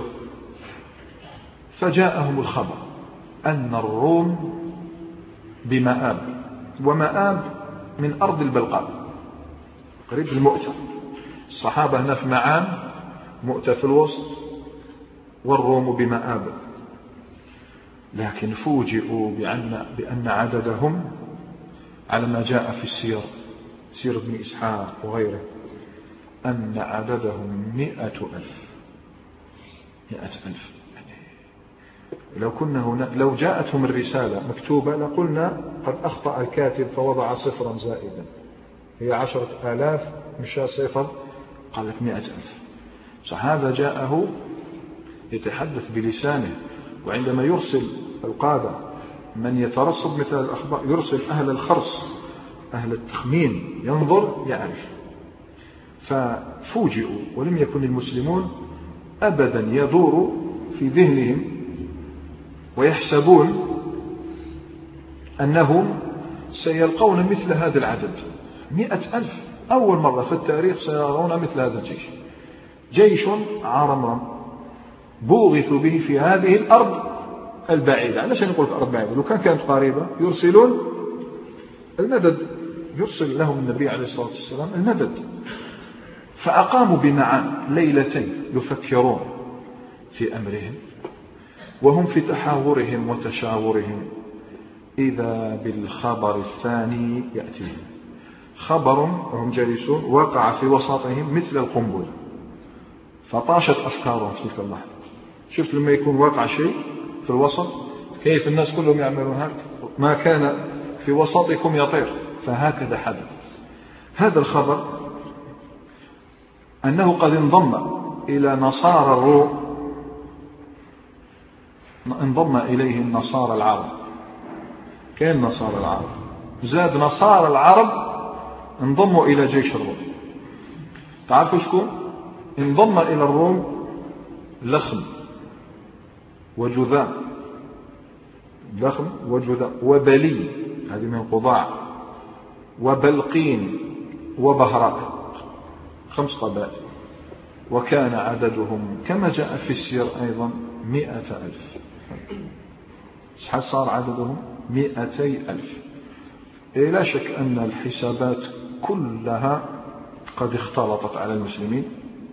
فجاءهم الخبر أن الروم بمآب، ومآب من أرض البلقاء قريب المؤتة. الصحابة هنا في معان، مؤتة في الوسط، والروم بمآب. لكن فوجئوا بأن, بأن عددهم على ما جاء في السير، سير ابن إسحاق وغيره، أن عددهم مئة ألف. مئة ألف. لو كنا هنا لو جاءتهم الرسالة مكتوبة لقلنا قد أخطأ الكاتب فوضع صفرا زائدا، هي عشرة آلاف مشى صفر، قال لك مئة ألف. فهذا جاءه يتحدث بلسانه. وعندما يرسل القادة من يترصد مثل الأخبار، يرسل أهل الخرص أهل التخمين ينظر يعرف. ففوجئوا، ولم يكن المسلمون أبدا يدور في ذهنهم ويحسبون أنهم سيلقون مثل هذا العدد، مئة ألف. أول مرة في التاريخ سيرون مثل هذا الجيش، جيش عرمرم بوغثوا به في هذه الأرض البعيدة. علشان نقول الأرض بعيدة، لو كان كانت قريبة يرسلون المدد، يرسل لهم النبي عليه الصلاة والسلام المدد. فأقاموا بمعان ليلتين يفكرون في أمرهم، وهم في تحاورهم وتشاورهم إذا بالخبر الثاني يأتيهم. خبر وهم جالسون وقع في وسطهم مثل القنبلة، فطاشت أفكارهم في تلك اللحظة. شفت لما يكون واقع شيء في الوسط كيف الناس كلهم يعملون هكذا، ما كان في وسطكم يطير. فهكذا حدث. هذا الخبر أنه قد انضم إلى نصارى الروم، انضم إليهم نصارى العرب. كين نصارى العرب، زاد نصارى العرب انضموا إلى جيش الروم. تعرفوا شكون انضم إلى الروم؟ لخم وجذام، لخم وجذام وبلي، هذه من قضاع، وبلقين وبهراء، خمس قبائل. وكان عددهم كما جاء في السير أيضا مئة ألف. شحال صار عددهم؟ مئتي ألف. إيه لا شك أن الحسابات كلها قد اختلطت على المسلمين،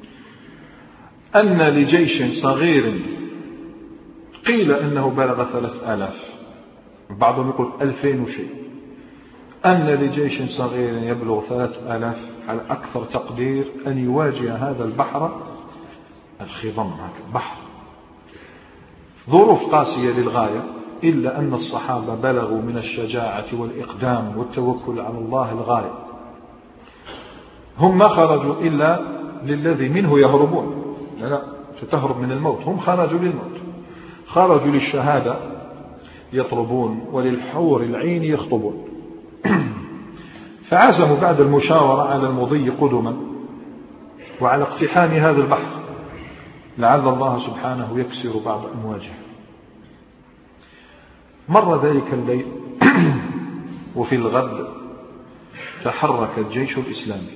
أن لجيش صغير قيل أنه بلغ ثلاث آلاف، بعضهم يقول ألفين وشيء، أن لجيش صغير يبلغ ثلاث آلاف على أكثر تقدير أن يواجه هذا البحر الخضم، هذا البحر ظروف قاسية للغاية، إلا أن الصحابة بلغوا من الشجاعة والإقدام والتوكل على الله الغاية. هم ما خرجوا إلا للذي منه يهربون، لا لا ستهرب من الموت، هم خرجوا للموت، خرجوا للشهادة يطلبون وللحور العين يخطبون. فعزموا بعد المشاورة على المضي قدما وعلى اقتحام هذا البحر لعل الله سبحانه يكسر بعض أمواجه. مر ذلك الليل وفي الغد تحرك الجيش الإسلامي،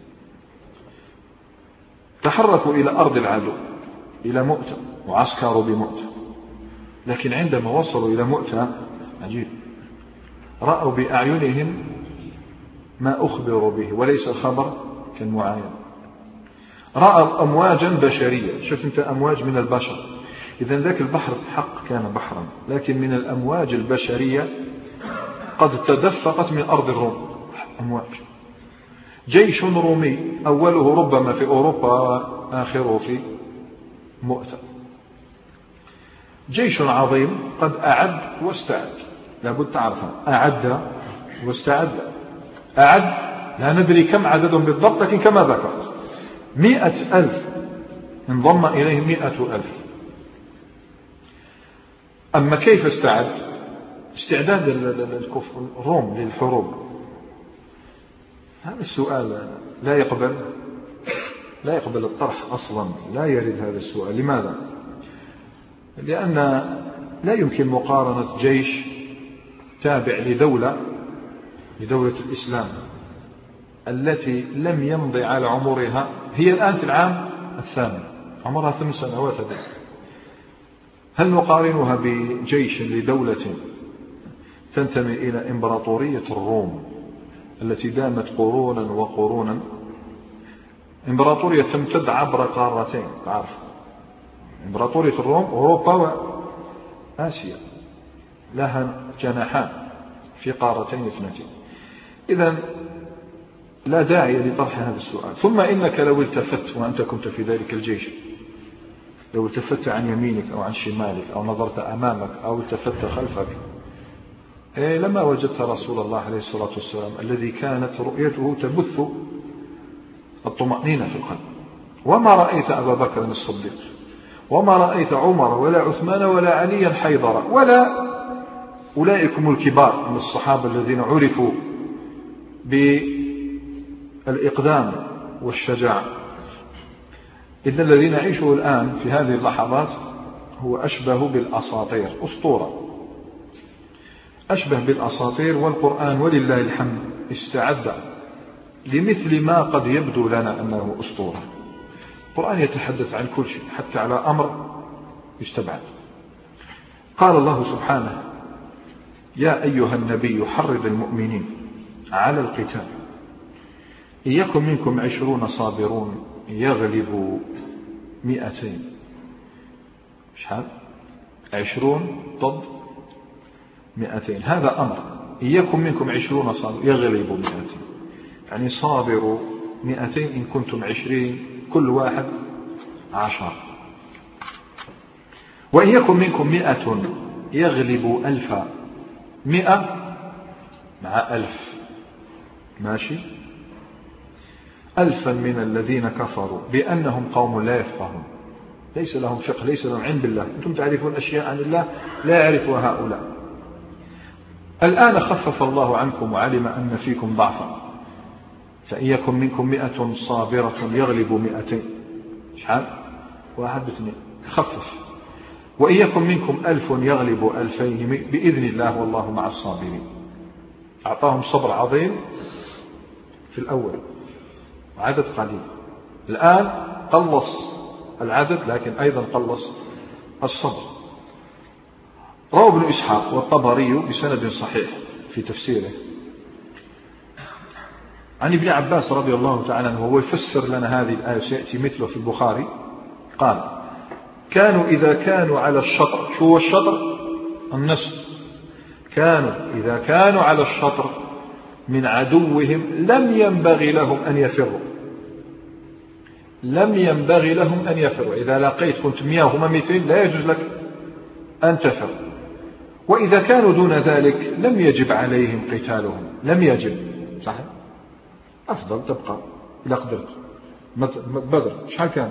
تحركوا إلى أرض العدو، إلى مؤتة، وعسكروا بمؤتة. لكن عندما وصلوا إلى مؤتة عجيب، رأوا بأعينهم ما أخبروا به وليس الخبر كالمعاين. رأوا أمواجا بشرية، شوف أنت أمواج من البشر، إذن ذاك البحر حق كان بحرا، لكن من الأمواج البشرية قد تدفقت من أرض الروم أمواج. جيش رومي أوله ربما في أوروبا وآخره في مؤتة، جيش عظيم قد أعد واستعد، لابد تعرفها، أعد واستعد. أعد لا ندري كم عددهم بالضبط، لكن كما ذكرت مئة ألف انضم إليهم مئة ألف. أما كيف استعد؟ استعداد الكفر الروم للحروب، هذا السؤال لا يقبل لا يقبل الطرح أصلا، لا يرد هذا السؤال. لماذا؟ لأن لا يمكن مقارنة جيش تابع لدولة لدولة الإسلام التي لم يمضي على عمرها، هي الآن في العام الثامن، عمرها ثمان سنوات هذه، هل نقارنها بجيش لدولة تنتمي إلى إمبراطورية الروم التي دامت قرونا وقرونا، إمبراطورية تمتد عبر قارتين، تعرف إمبراطورية الروم أوروبا وآسيا، لها جناحان في قارتين اثنتين. إذن لا داعي لطرح هذا السؤال. ثم إنك لو التفت وأنت كنت في ذلك الجيش، لو التفت عن يمينك أو عن شمالك أو نظرت أمامك أو التفت خلفك، إيه لما وجدت رسول الله عليه الصلاة والسلام الذي كانت رؤيته تبث الطمأنينة في القلب، وما رأيت أبا بكر الصديق، وما رأيت عمر ولا عثمان ولا عليا حيدر ولا أولئكم الكبار من الصحابة الذين عرفوا بالإقدام والشجاعة. إذن الذي نعيشه الآن في هذه اللحظات هو أشبه بالأساطير، أسطورة، أشبه بالأساطير. والقرآن ولله الحمد استعد لمثل ما قد يبدو لنا أنه أسطورة. القرآن يتحدث عن كل شيء حتى على أمر يستبعد. قال الله سبحانه: يا أيها النبي حرض المؤمنين على القتال إن يكن منكم عشرون صابرون يغلبوا مئتين. شحال؟ عشرون ضد مئتين، هذا أمر. إن يكن منكم عشرون صابرون يغلبوا مئتين، يعني صابروا مئتين إن كنتم عشرين، كل واحد عشر. وإن يكن منكم مئة يغلبوا ألفا، مئة مع ألف، ماشي، ألفا من الذين كفروا بأنهم قوم لا يفقهون، ليس لهم فقه، ليس لهم علم بالله. أنتم تعرفون أشياء عن الله لا يعرفها هؤلاء. الآن خفف الله عنكم وعلم أن فيكم ضعفا، فإن يكن منكم مئة صابرة يغلبوا مئتين. شحال؟ واحد باثنين، خفف. وإن يكن منكم ألف يغلبوا ألفين بإذن الله والله مع الصابرين. أعطاهم صبر عظيم في الأول وعدد قليل، الآن قلص العدد لكن أيضا قلص الصبر. روى ابن إسحاق والطبري بسند صحيح في تفسيره عن ابن عباس رضي الله تعالى عنه وهو يفسر لنا هذه الآية سيأتي مثله في البخاري قال كانوا إذا كانوا على الشطر، شو هو الشطر؟ النصف. كانوا إذا كانوا على الشطر من عدوهم لم ينبغي لهم أن يفروا، لم ينبغي لهم أن يفروا. إذا لقيت كنت مئة وهم مئتين لا يجوز لك أن تفر. وإذا كانوا دون ذلك لم يجب عليهم قتالهم، لم يجب. صحيح؟ أفضل تبقى إذا قدرت. بدر شحال كان؟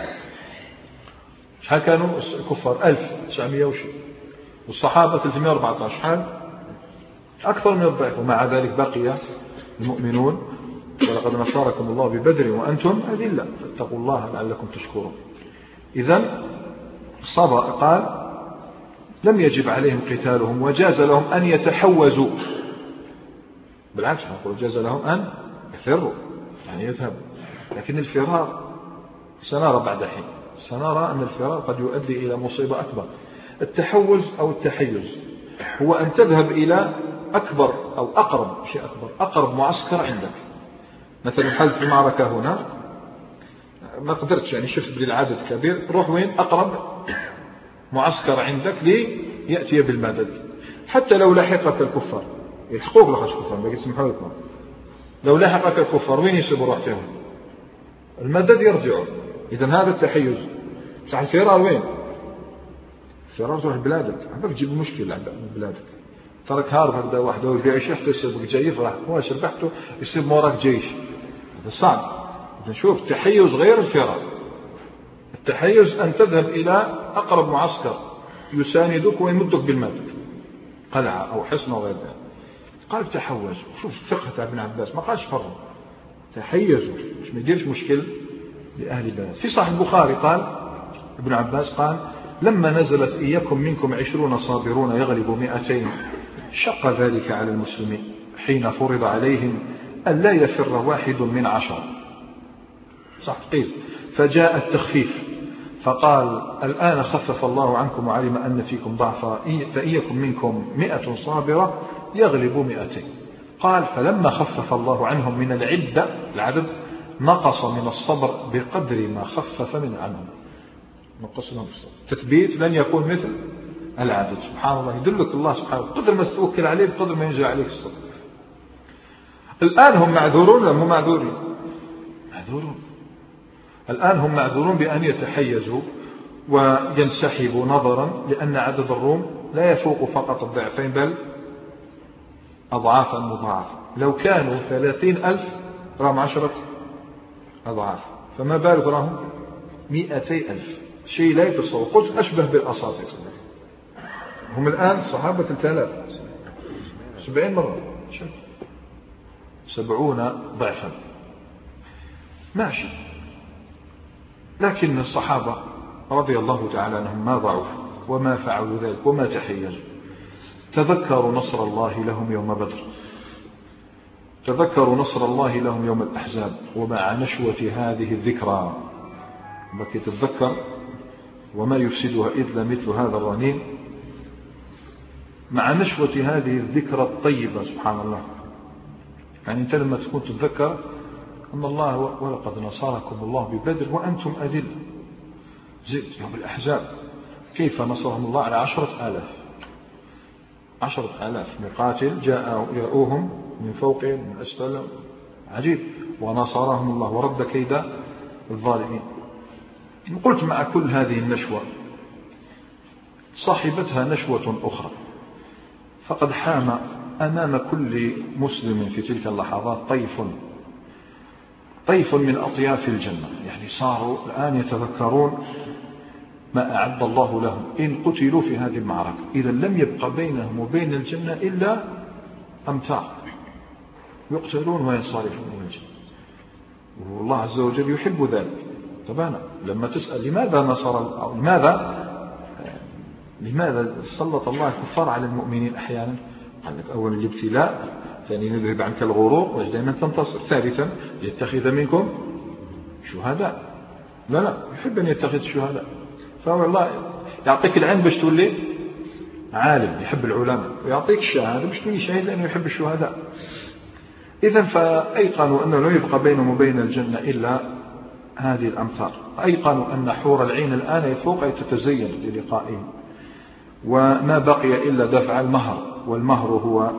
شحال كانوا كفار؟ ألف وتسعمئة وشيء، والصحابة ثلاثمئة وأربعة عشر، شحال؟ أكثر من الضعف. ومع ذلك بقي المؤمنون ولقد نصركم الله ببدر وأنتم أذلة فاتقوا الله لعلكم تشكرون. إذن صبر قال لم يجب عليهم قتالهم وجاز لهم أن يتحوزوا، بالعكس نقول جاز لهم أن يفروا يعني يذهبوا. لكن الفرار سنرى بعد حين، سنرى أن الفرار قد يؤدي إلى مصيبة أكبر. التحوز أو التحيز هو أن تذهب إلى أكبر أو أقرب شيء أكبر، أقرب معسكر عندك. مثلا حالة المعركة هنا ما قدرتش يعني شفت بالعدد كبير، روح وين أقرب معسكر عندك ليأتي بالمدد. حتى لو لحقك الكفار يلحقوك لخش كفار باقي يسمحوا لكم، لو لحقك الكفار وين يسيبوا روحتهم؟ المدد يرجعوا. إذن هذا التحيز. صح الفرار وين؟ الفرار تروح بلادك، عندك تجيب المشكلة عندك بلادك. ترك هارب هكذا واحد ويبيع شيء حتى يسيبك جاي يفرح واش ربحته يسيب موراك جيش، هذا صعب. إذن شوف التحيز غير الفرار. التحيز أن تذهب إلى أقرب معسكر يساندك ويمدك بالمدد، قلعة أو حصن أو غير ذلك. قال تحوز. شوف الفقه تاع ابن عباس ما قالش فروا، تحيزوا مش ما يديرش مشكل لأهل البلد. في صحيح البخاري قال ابن عباس قال لما نزلت إن يكن منكم عشرون صابرون يغلبوا مئتين شق ذلك على المسلمين حين فرض عليهم أن لا يفر واحد من عشر. صح قيل فجاء التخفيف فقال الآن خفف الله عنكم وعلم أن فيكم ضعفا فإن يكن منكم مئة صابرة يغلبوا مئتين. قال فلما خفف الله عنهم من العدة العدد نقص من الصبر بقدر ما خفف من عنهم، نقص لهم الصبر. تثبيت لن يكون مثل العدد. سبحان الله يدلك الله سبحانه قدر ما تتوكل عليه بقدر ما ينزل عليك الصبر. الآن هم معذورون ولا مو معذورين؟ معذورون. الآن هم معذورون بأن يتحيزوا وينسحبوا نظرا لأن عدد الروم لا يفوق فقط الضعفين بل أضعافا مضاعفة. لو كانوا ثلاثين ألف راهم عشرة أضعاف، فما بالك راهم مئتي ألف، شيء لا يتصور. قلت أشبه بالأساطير. هم الآن صحابة الثلاث سبعين مرة سبعون ضعفا ماشي. لكن الصحابة رضي الله تعالى عنهم ما ضعفوا وما فعلوا ذلك وما تحيزوا. تذكروا نصر الله لهم يوم بدر، تذكروا نصر الله لهم يوم الأحزاب. ومع نشوة هذه الذكرى بكي تتذكر وما يفسدها إلا مثل هذا الرنين. مع نشوة هذه الذكرى الطيبة سبحان الله، يعني أنت لما تكون تتذكر أن الله ولقد نصركم الله ببدر وأنتم أذل، زد يوم الأحزاب كيف نصرهم الله على عشرة آلاف، عشرة آلاف مقاتل جاءوهم من فوقهم من أسفلهم، عجيب. ونصرهم الله ورد كيد الظالمين. قلت مع كل هذه النشوة صاحبتها نشوة أخرى، فقد حام أمام كل مسلم في تلك اللحظات طيف طيف من أطياف الجنة. يعني صاروا الآن يتذكرون ما أعد الله لهم إن قتلوا في هذه المعركة. إذا لم يبقى بينهم وبين الجنة إلا أمتار، يقتلون وينصرفون من الجنة. والله عز وجل يحب ذلك. طبعا لما تسأل لماذا نصر أو لماذا لماذا سلط الله الكفار على المؤمنين أحيانا؟ قال لك أولا الابتلاء، ثانيا يذهب عنك الغرور ودائما تنتصر، ثالثا يتخذ منكم شهداء. لا لا يحب أن يتخذ شهداء، فهو الله يعطيك العين باش تولي عالم يحب العلماء ويعطيك الشهادة مش تقولي شهيد لأنه يحب الشهداء. إذن فأيقنوا أنه لا يبقى بينهم وبين الجنة إلا هذه الأمثال. أيقنوا أن حور العين الآن يفوق تتزين للقائهم، وما بقي إلا دفع المهر، والمهر هو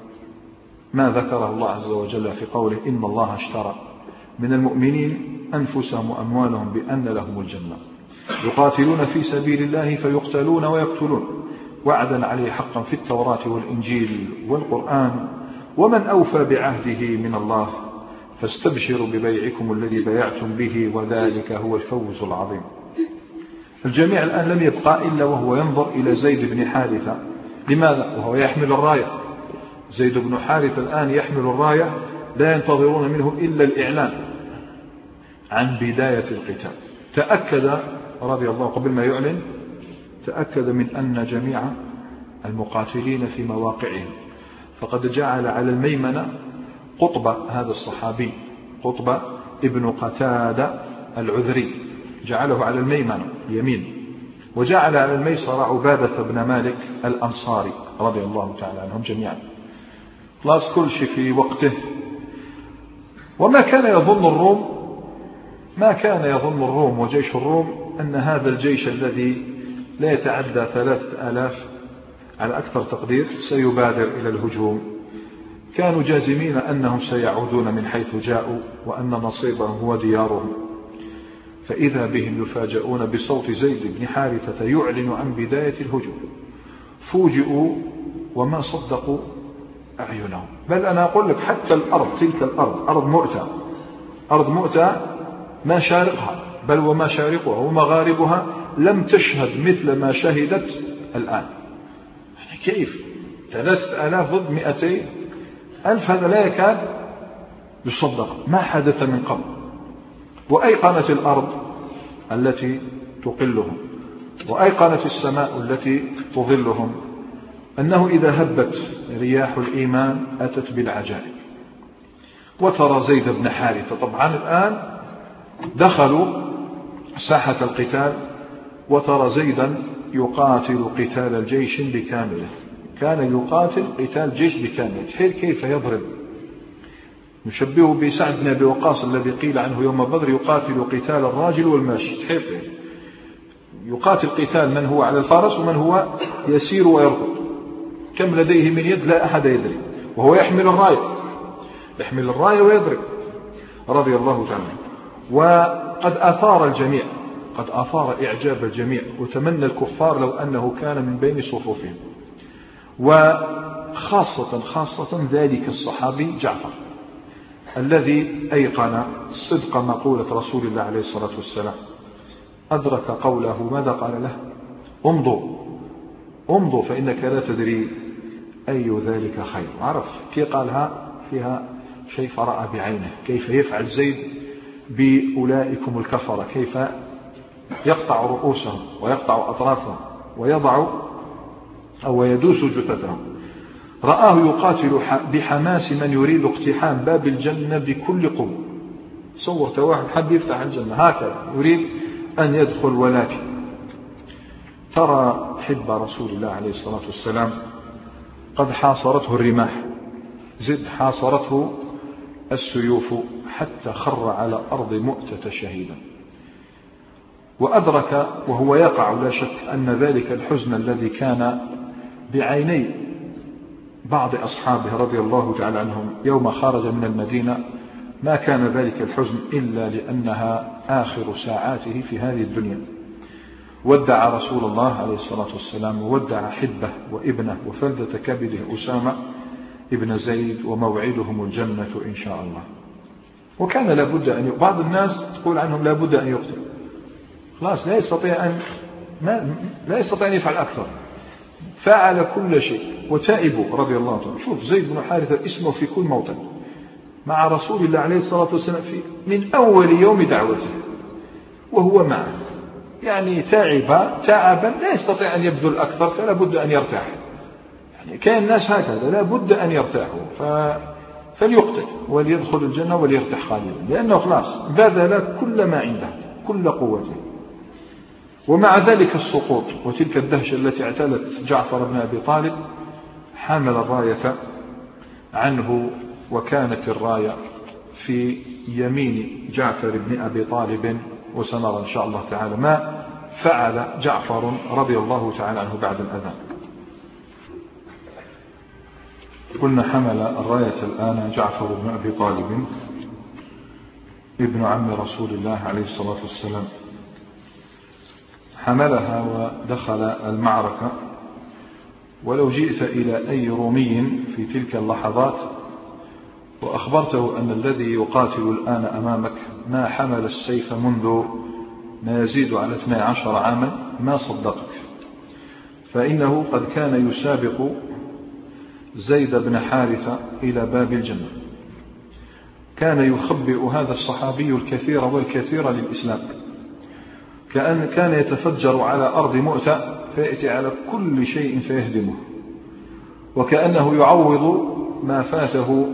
ما ذكره الله عز وجل في قوله إن الله اشترى من المؤمنين أنفسهم وأموالهم بأن لهم الجنة يقاتلون في سبيل الله فيقتلون ويقتلون وعدا عليه حقا في التوراة والإنجيل والقرآن ومن أوفى بعهده من الله فاستبشروا ببيعكم الذي بيعتم به وذلك هو الفوز العظيم. الجميع الآن لم يبقى إلا وهو ينظر إلى زيد بن حارثة. لماذا؟ وهو يحمل الراية. زيد بن حارثة الآن يحمل الراية، لا ينتظرون منه إلا الإعلان عن بداية القتال. تأكد رضي الله قبل ما يعلن، تأكد من أن جميع المقاتلين في مواقعهم، فقد جعل على الميمنة قطبة، هذا الصحابي قطبة ابن قتادة العذري جعله على الميمنة يمين، وجعل على الميسرة عبادة بن مالك الأنصاري رضي الله تعالى عنهم جميعا. خلاص كل شيء في وقته. وما كان يظن الروم ما كان يظن الروم وجيش الروم أن هذا الجيش الذي لا يتعدى ثلاثة آلاف على أكثر تقدير سيبادر إلى الهجوم. كانوا جازمين أنهم سيعودون من حيث جاءوا وأن نصيبهم هو ديارهم، فإذا بهم يفاجؤون بصوت زيد بن حارثة يعلن عن بداية الهجوم. فوجئوا وما صدقوا أعينهم. بل أنا أقول لك حتى الأرض، تلك الأرض أرض مؤتة، أرض مؤتة ما شارقها بل وما شارقها ومغاربها لم تشهد مثل ما شهدت الآن. يعني كيف ثلاثة آلاف ضد مئتين ألف؟ هذا لا يكاد يصدق، ما حدث من قبل. وأيقنت الأرض التي تقلهم وأيقنت السماء التي تظلهم أنه إذا هبت رياح الإيمان أتت بالعجائب. وترى زيد بن حارثة طبعا الآن دخلوا ساحة القتال، وترى زيدا يقاتل قتال الجيش بكامله. كان يقاتل قتال جيش بكامله. تحيل كيف يضرب، نشبهه بسعد بن أبي وقاص الذي قيل عنه يوم بدر يقاتل قتال الراجل والماشي. تحيل يقاتل قتال من هو على الفرس ومن هو يسير ويركض، كم لديه من يد لا أحد يدري، وهو يحمل الراية يحمل الراية ويضرب رضي الله تعالى. وقد أثار الجميع قد أثار إعجاب الجميع، وتمنى الكفار لو أنه كان من بين صفوفهم، وخاصة خاصة ذلك الصحابي جعفر الذي أيقن صدق مقولة رسول الله عليه الصلاة والسلام. أدرك قوله، ماذا قال له؟ امضوا امضوا فإنك لا تدري أي ذلك خير. عرف كيف قالها فيها شيء فرأى بعينه كيف يفعل زيد بأولئكم الكفرة، كيف يقطع رؤوسهم ويقطع أطرافهم ويضع أو يدوس جثتهم. رآه يقاتل بحماس من يريد اقتحام باب الجنة بكل قوة. صورت واحد حب يفتح الجنة هكذا يريد أن يدخل، ولكن ترى حب رسول الله عليه الصلاة والسلام قد حاصرته الرماح، زد حاصرته السيوف حتى خر على أرض مؤتة شهيدا. وأدرك وهو يقع لا شك أن ذلك الحزن الذي كان بعيني بعض أصحابه رضي الله تعالى عنهم يوم خرج من المدينة ما كان ذلك الحزن إلا لأنها آخر ساعاته في هذه الدنيا. ودع رسول الله عليه الصلاة والسلام وودع حبه وابنه وفلذة كبده أسامة ابن زيد، وموعدهم الجنة إن شاء الله. وكان لابد أن ي... بعض الناس تقول عنهم لابد أن يقتل، خلاص لا يستطيع أن ما... لا يستطيع أن يفعل أكثر، فعل كل شيء وتائب رضي الله عنه. شوف زيد بن حارثة اسمه في كل موطن مع رسول الله عليه الصلاة والسلام في من أول يوم دعوته وهو معه، يعني تعب تعبا لا يستطيع أن يبذل أكثر، فلا بد أن يرتاح. يعني كان الناس هكذا لا بد أن يرتاحوا، ف... فليقتل وليدخل الجنة وليرتاح خالدا، لأنه خلاص بذل كل ما عنده كل قوته. ومع ذلك السقوط وتلك الدهشة التي اعتلت جعفر بن أبي طالب حمل الراية عنه، وكانت الراية في يمين جعفر بن أبي طالب. وسنرى إن شاء الله تعالى ما فعل جعفر رضي الله تعالى عنه بعد الأذان. قلنا حمل الراية الآن جعفر بن أبي طالب ابن عم رسول الله عليه الصلاة والسلام، حملها ودخل المعركة. ولو جئت إلى أي رومي في تلك اللحظات وأخبرته أن الذي يقاتل الآن أمامك ما حمل السيف منذ ما يزيد على اثني عشر عاما ما صدقك، فإنه قد كان يسابق زيد بن حارثة إلى باب الجنة. كان يخبئ هذا الصحابي الكثير والكثير للإسلام، كأن كان يتفجر على أرض مؤتة فيأتي على كل شيء فيهدمه، وكأنه يعوض ما فاته،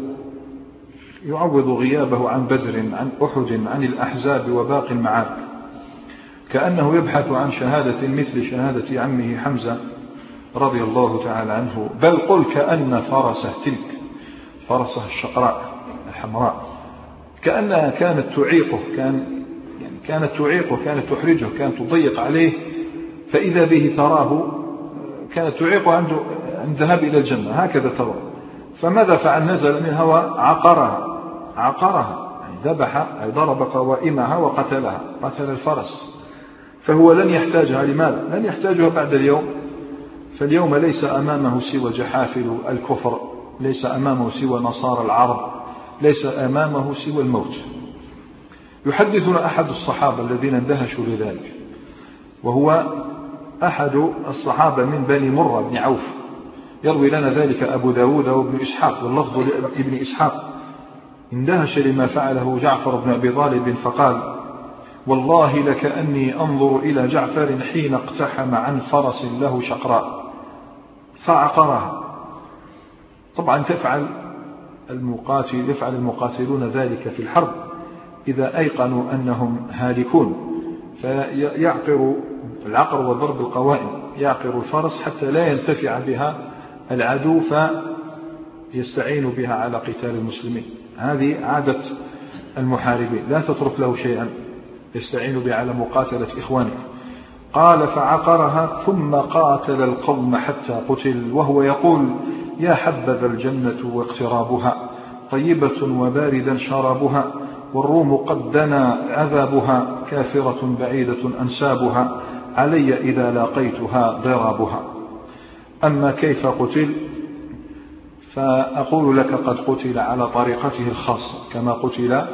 يعوض غيابه عن بدر، عن أحد، عن الأحزاب وباقي المعارك. كأنه يبحث عن شهادة مثل شهادة عمه حمزة رضي الله تعالى عنه، بل قل كأن فرسه تلك فرسه الشقراء الحمراء كأنها كانت تعيقه، كان يعني كانت تعيقه، كانت تحرجه، كانت تضيق عليه، فإذا به تراه كانت تعيقه عنده عن الذهاب إلى الجنة، هكذا ترى. فماذا فعل؟ نزل منها وعقرها عقرها يعني ذبح أي ضرب قوائمها وقتلها، قتل الفرس. فهو لن يحتاجها. لماذا؟ لن يحتاجها بعد اليوم، فاليوم ليس أمامه سوى جحافل الكفر، ليس أمامه سوى نصارى العرب، ليس أمامه سوى الموت. يحدثنا أحد الصحابة الذين اندهشوا لذلك، وهو أحد الصحابة من بني مرة بن عوف، يروي لنا ذلك أبو داود وابن إسحاق، واللفظ لابن إسحاق. اندهش لما فعله جعفر بن أبي طالب فقال: والله لكأني أنظر إلى جعفر حين اقتحم عن فرس له شقراء فعقرها. طبعا تفعل المقاتل يفعل المقاتلون ذلك في الحرب إذا أيقنوا أنهم هالكون، فيعقر العقر وضرب القوائم، يعقر الفرس حتى لا ينتفع بها العدو فيستعين بها على قتال المسلمين. هذه عادة المحاربين، لا تترك له شيئا يستعين به على مقاتلة إخوانك. قال: فعقرها ثم قاتل القوم حتى قتل وهو يقول: يا حبذا الجنة واقترابها، طيبة وباردا شرابها، والروم قد دنا عذابها، كافرة بعيدة أنسابها، علي إذا لاقيتها ضرابها. أما كيف قتل فأقول لك: قد قتل على طريقته الخاصة، كما قتل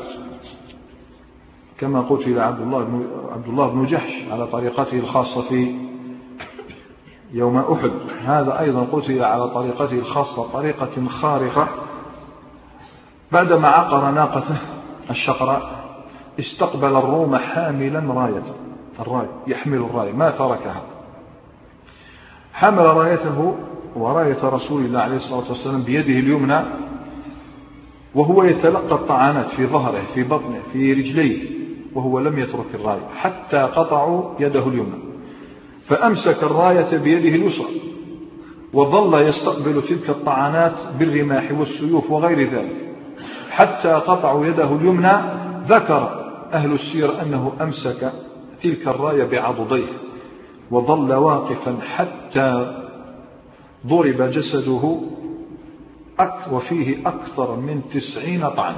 كما قتل عبد الله بن عبد الله بن جحش على طريقته الخاصة في يوم أحد. هذا أيضا قتل على طريقته الخاصة، طريقة خارقة. بعدما عقر ناقته الشقراء استقبل الروم حاملا راية الراية يحمل الراية، ما تركها، حمل رايته وراية رسول الله عليه الصلاة والسلام بيده اليمنى، وهو يتلقى الطعنات في ظهره، في بطنه، في رجليه، وهو لم يترك الراية حتى قطعوا يده اليمنى، فأمسك الراية بيده اليسرى وظل يستقبل تلك الطعنات بالرماح والسيوف وغير ذلك حتى قطعوا يده اليمنى. ذكر أهل السير أنه أمسك تلك الراية بعضديه وظل واقفا حتى ضرب جسده وفيه أكثر من تسعين طعن،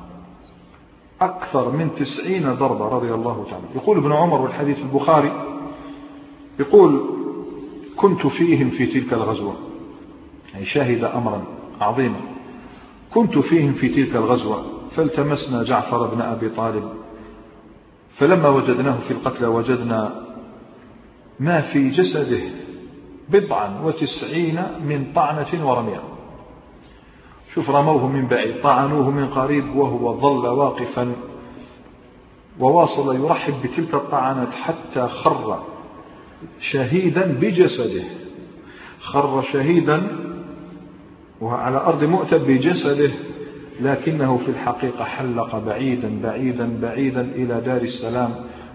أكثر من تسعين ضربة رضي الله تعالى. يقول ابن عمر والحديث البخاري، يقول: كنت فيهم في تلك الغزوة، يعني شاهد أمرا عظيما، كنت فيهم في تلك الغزوة، فالتمسنا جعفر بن أبي طالب، فلما وجدناه في القتلى وجدنا ما في جسده بضعا وتسعين من طعنة ورمية. شوف، رموه من بعيد، طعنوه من قريب، وهو ظل واقفا وواصل يرحب بتلك الطعنات حتى خر شهيدا بجسده، خر شهيدا وعلى أرض مؤتة بجسده، لكنه في الحقيقة حلق بعيدا بعيدا بعيدا إلى دار السلام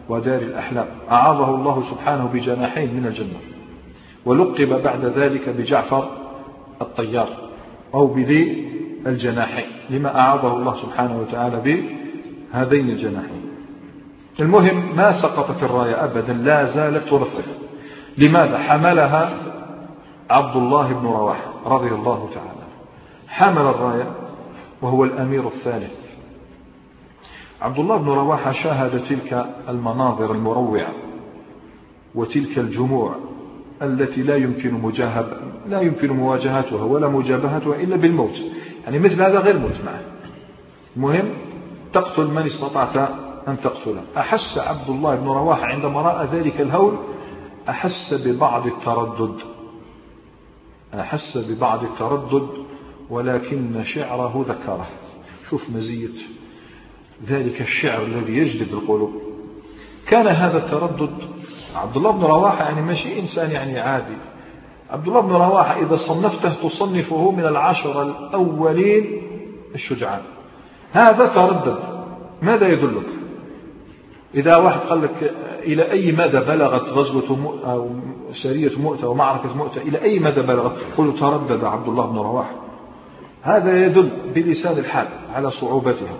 ودار الأحلام، أعاذه الله سبحانه بجناحين من الجنة، ولقب بعد ذلك بجعفر الطيار أو بذي الجناحين لما أعاذه الله سبحانه وتعالى بهذين الجناحين. المهم ما سقطت الراية أبدا، لا زالت ترفرف. لماذا؟ حملها عبد الله بن رواحة رضي الله تعالى، حمل الراية وهو الأمير الثالث. عبد الله بن رواحة شاهد تلك المناظر المروعة وتلك الجموع التي لا يمكن مجاهب لا يمكن مواجهتها ولا مجابهتها إلا بالموت، يعني مثل هذا غير موت معه. المهم تقتل من استطعت أن تقتله. أحس عبد الله بن رواحة عندما رأى ذلك الهول أحس ببعض التردد أحس ببعض التردد ولكن شعره ذكره. شوف مزية ذلك الشعر الذي يجذب القلوب. كان هذا التردد عبد الله بن رواحة يعني ماشي إنسان يعني عادي. عبد الله بن رواحة إذا صنفته تصنفه من العشر الأولين الشجعان. هذا تردد. ماذا يدلك؟ إذا واحد قال لك إلى أي مدى بلغت غزوة أو سرية مؤتة ومعركة مؤتة، إلى أي مدى بلغت؟ قل تردد عبد الله بن رواحة. هذا يدل بلسان الحال على صعوبتها.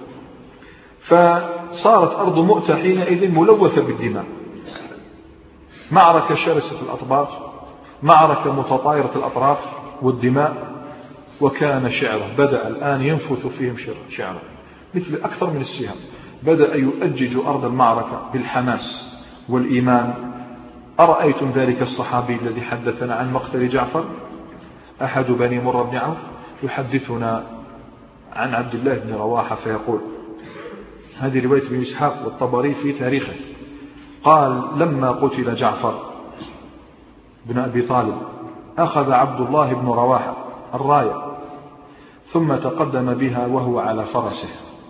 فصارت أرض مؤتة حينئذ ملوثة بالدماء، معركة شرسة الأطباق، معركة متطايرة الأطراف والدماء. وكان شعره بدأ الآن ينفث فيهم شعره مثل أكثر من السهام، بدأ يؤجج أرض المعركة بالحماس والإيمان. أرأيتم ذلك الصحابي الذي حدثنا عن مقتل جعفر أحد بني مرة بن عوف يحدثنا عن عبد الله بن رواحة فيقول، هذه رواية ابن إسحاق والطبري في تاريخه، قال لما قتل جعفر بن أبي طالب أخذ عبد الله بن رواحة الراية ثم تقدم بها وهو على فرسه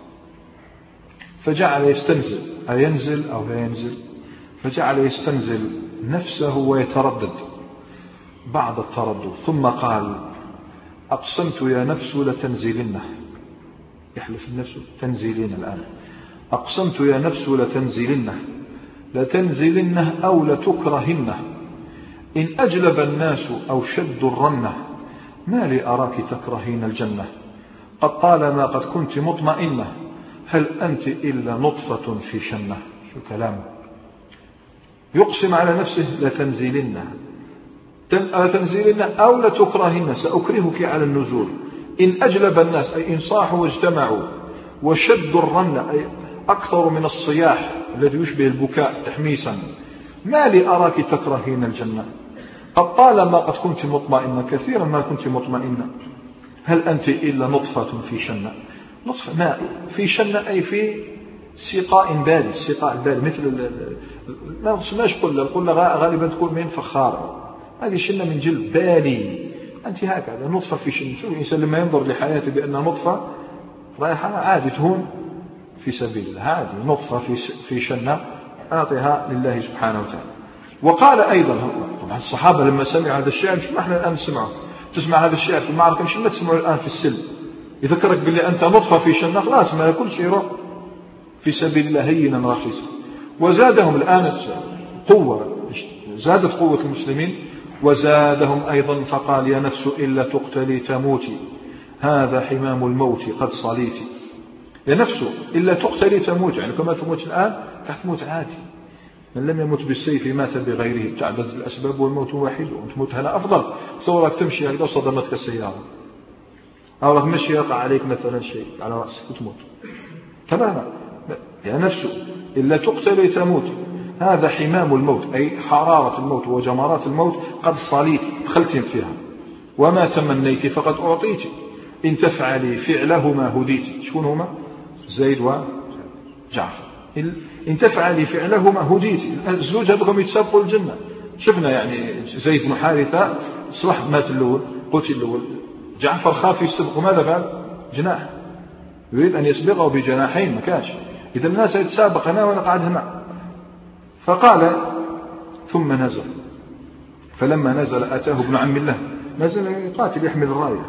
فجعل يستنزل أينزل أو لا ينزل، فجعل يستنزل نفسه ويتردد بعد التردد، ثم قال أقسمت يا نفس لتنزلنه، يحلف النفس تنزلين الآن، أقسمت يا نفس لتنزلنه لتنزلنه أو لتكرهنه، إن أجلب الناس أو شدوا الرنة ما لي أراك تكرهين الجنة، قد طالما قد كنت مطمئنة هل أنت إلا نطفة في شنة. شو كلامه؟ يقسم على نفسه لتنزلنه لتنزلنه أو لتكرهن، سأكرهك على النزول، إن أجلب الناس أي إن صاحوا واجتمعوا، وشدوا الرنة أي أكثر من الصياح الذي يشبه البكاء تحميسا، ما لي أراك تكرهين الجنة، قد طالما قد كنت مطمئنة، كثيرا ما كنت مطمئنة، هل أنت إلا نطفة في شنة. نطفة ماء في شنة أي في سقاء بارد، السقاء البارد مثل ما نسماش قلة، القلة غالبا تكون من فخار، هذه شنة من جلد بالي، أنت هكذا نطفة في شنة. شو الإنسان لما ينظر لحياته بأنها نطفة رايحة عادي تهون في سبيل الله، عادي نطفة في في شنة أعطيها لله سبحانه وتعالى. وقال أيضا طبعا الصحابة لما سمعوا هذا الشعر مش ما احنا الآن نسمعه، تسمع هذا الشعر في المعركة مش ما تسمعه الآن في السلم، يذكرك بالله أنت نطفة في شنة خلاص ما كل شيء يروح في سبيل الله هينا رخيصا. وزادهم الآن قوة، زادت قوة المسلمين وزادهم أيضا، فقال يا نفس إلا تقتلي تموتي هذا حمام الموت قد صليتي. يا نفس إلا تقتلي تموت، يعني كما تموت الآن تموت عادي، من لم يمت بالسيف مات بغيره، تعدد الأسباب والموت واحد، وتموت هنا أفضل. تصورك تمشي هكذا صدمتك السيارة أو لك مشي يقع عليك مثلا شيء على رأسك وتموت تماما. يا نفس إلا تقتلي تموت هذا حمام الموت أي حرارة الموت وجمرات الموت قد صليت دخلت فيها، وما تمنيت فقد أعطيت، إن تفعلي فعلهما هديت. شكون هما؟ زيد وجعفر. إن تفعلي فعلهما هديت، الزوج هذوكم يتسابقوا الجنة. شفنا يعني زيد بن حارثة صلح مات الأول قتل الأول، جعفر خاف يسبق، ماذا فعل؟ جناح، يريد أن يسبقه بجناحين ما كانش، إذا الناس يتسابق هنا وأنا قاعد هنا. فقال ثم نزل، فلما نزل أتاه ابن عم الله، نزل يقاتل يحمل الراية،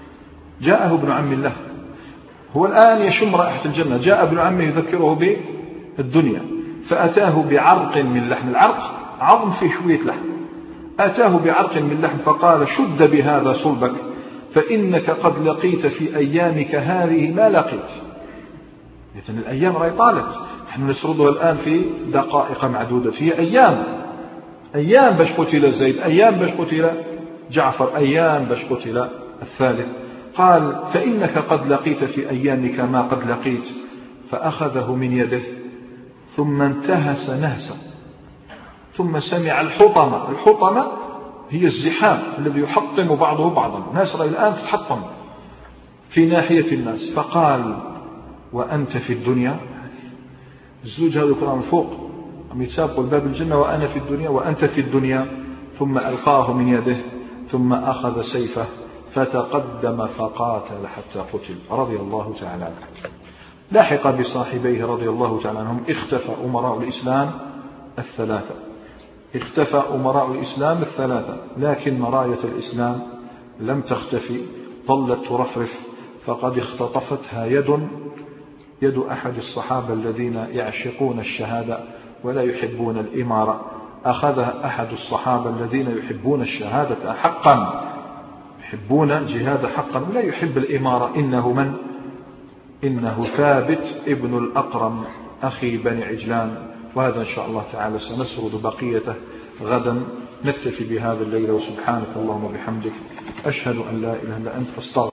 جاءه ابن عم الله، هو الآن يشم رائحة الجنة، جاء ابن عمه يذكره بالدنيا، فأتاه بعرق من لحم. العرق عظم فيه شوية لحم. أتاه بعرق من لحم فقال شد بهذا صلبك فإنك قد لقيت في أيامك هذه ما لقيت. إذن الأيام رأي طالت، نحن نسردها الآن في دقائق معدودة، في أيام أيام باش قتل زيد، أيام باش قتل جعفر، أيام باش قتل الثالث. قال فإنك قد لقيت في أيامك ما قد لقيت. فأخذه من يده ثم انتهس نهسا ثم سمع الحطمة. الحطمة هي الزحام الذي يحطم بعضه بعضا، الناس رأي الآن تحطم في ناحية الناس. فقال وأنت في الدنيا، الزوج هذا الكلام فوق عم يتسابقوا الباب الجنة، وأنا في الدنيا وأنت في الدنيا. ثم ألقاه من يده ثم أخذ سيفه فتقدم فقاتل حتى قتل رضي الله تعالى عنه. لاحق بصاحبيه رضي الله تعالى عنهم اختفى أمراء الإسلام الثلاثة، اختفى أمراء الإسلام الثلاثة، لكن راية الإسلام لم تختفي، ظلت ترفرف. فقد اختطفتها يد يد أحد الصحابة الذين يعشقون الشهادة ولا يحبون الإمارة. أخذها أحد الصحابة الذين يحبون الشهادة حقا، يحبون الجهاد حقا ولا يحب الإمارة. إنه من؟ إنه ثابت ابن الأقرم أخي بني عجلان. وهذا إن شاء الله تعالى سنسرد بقيته غدا. نكتفي بهذا الليلة، وسبحانك اللهم وبحمدك أشهد أن لا إله إلا أنت أستغفرك.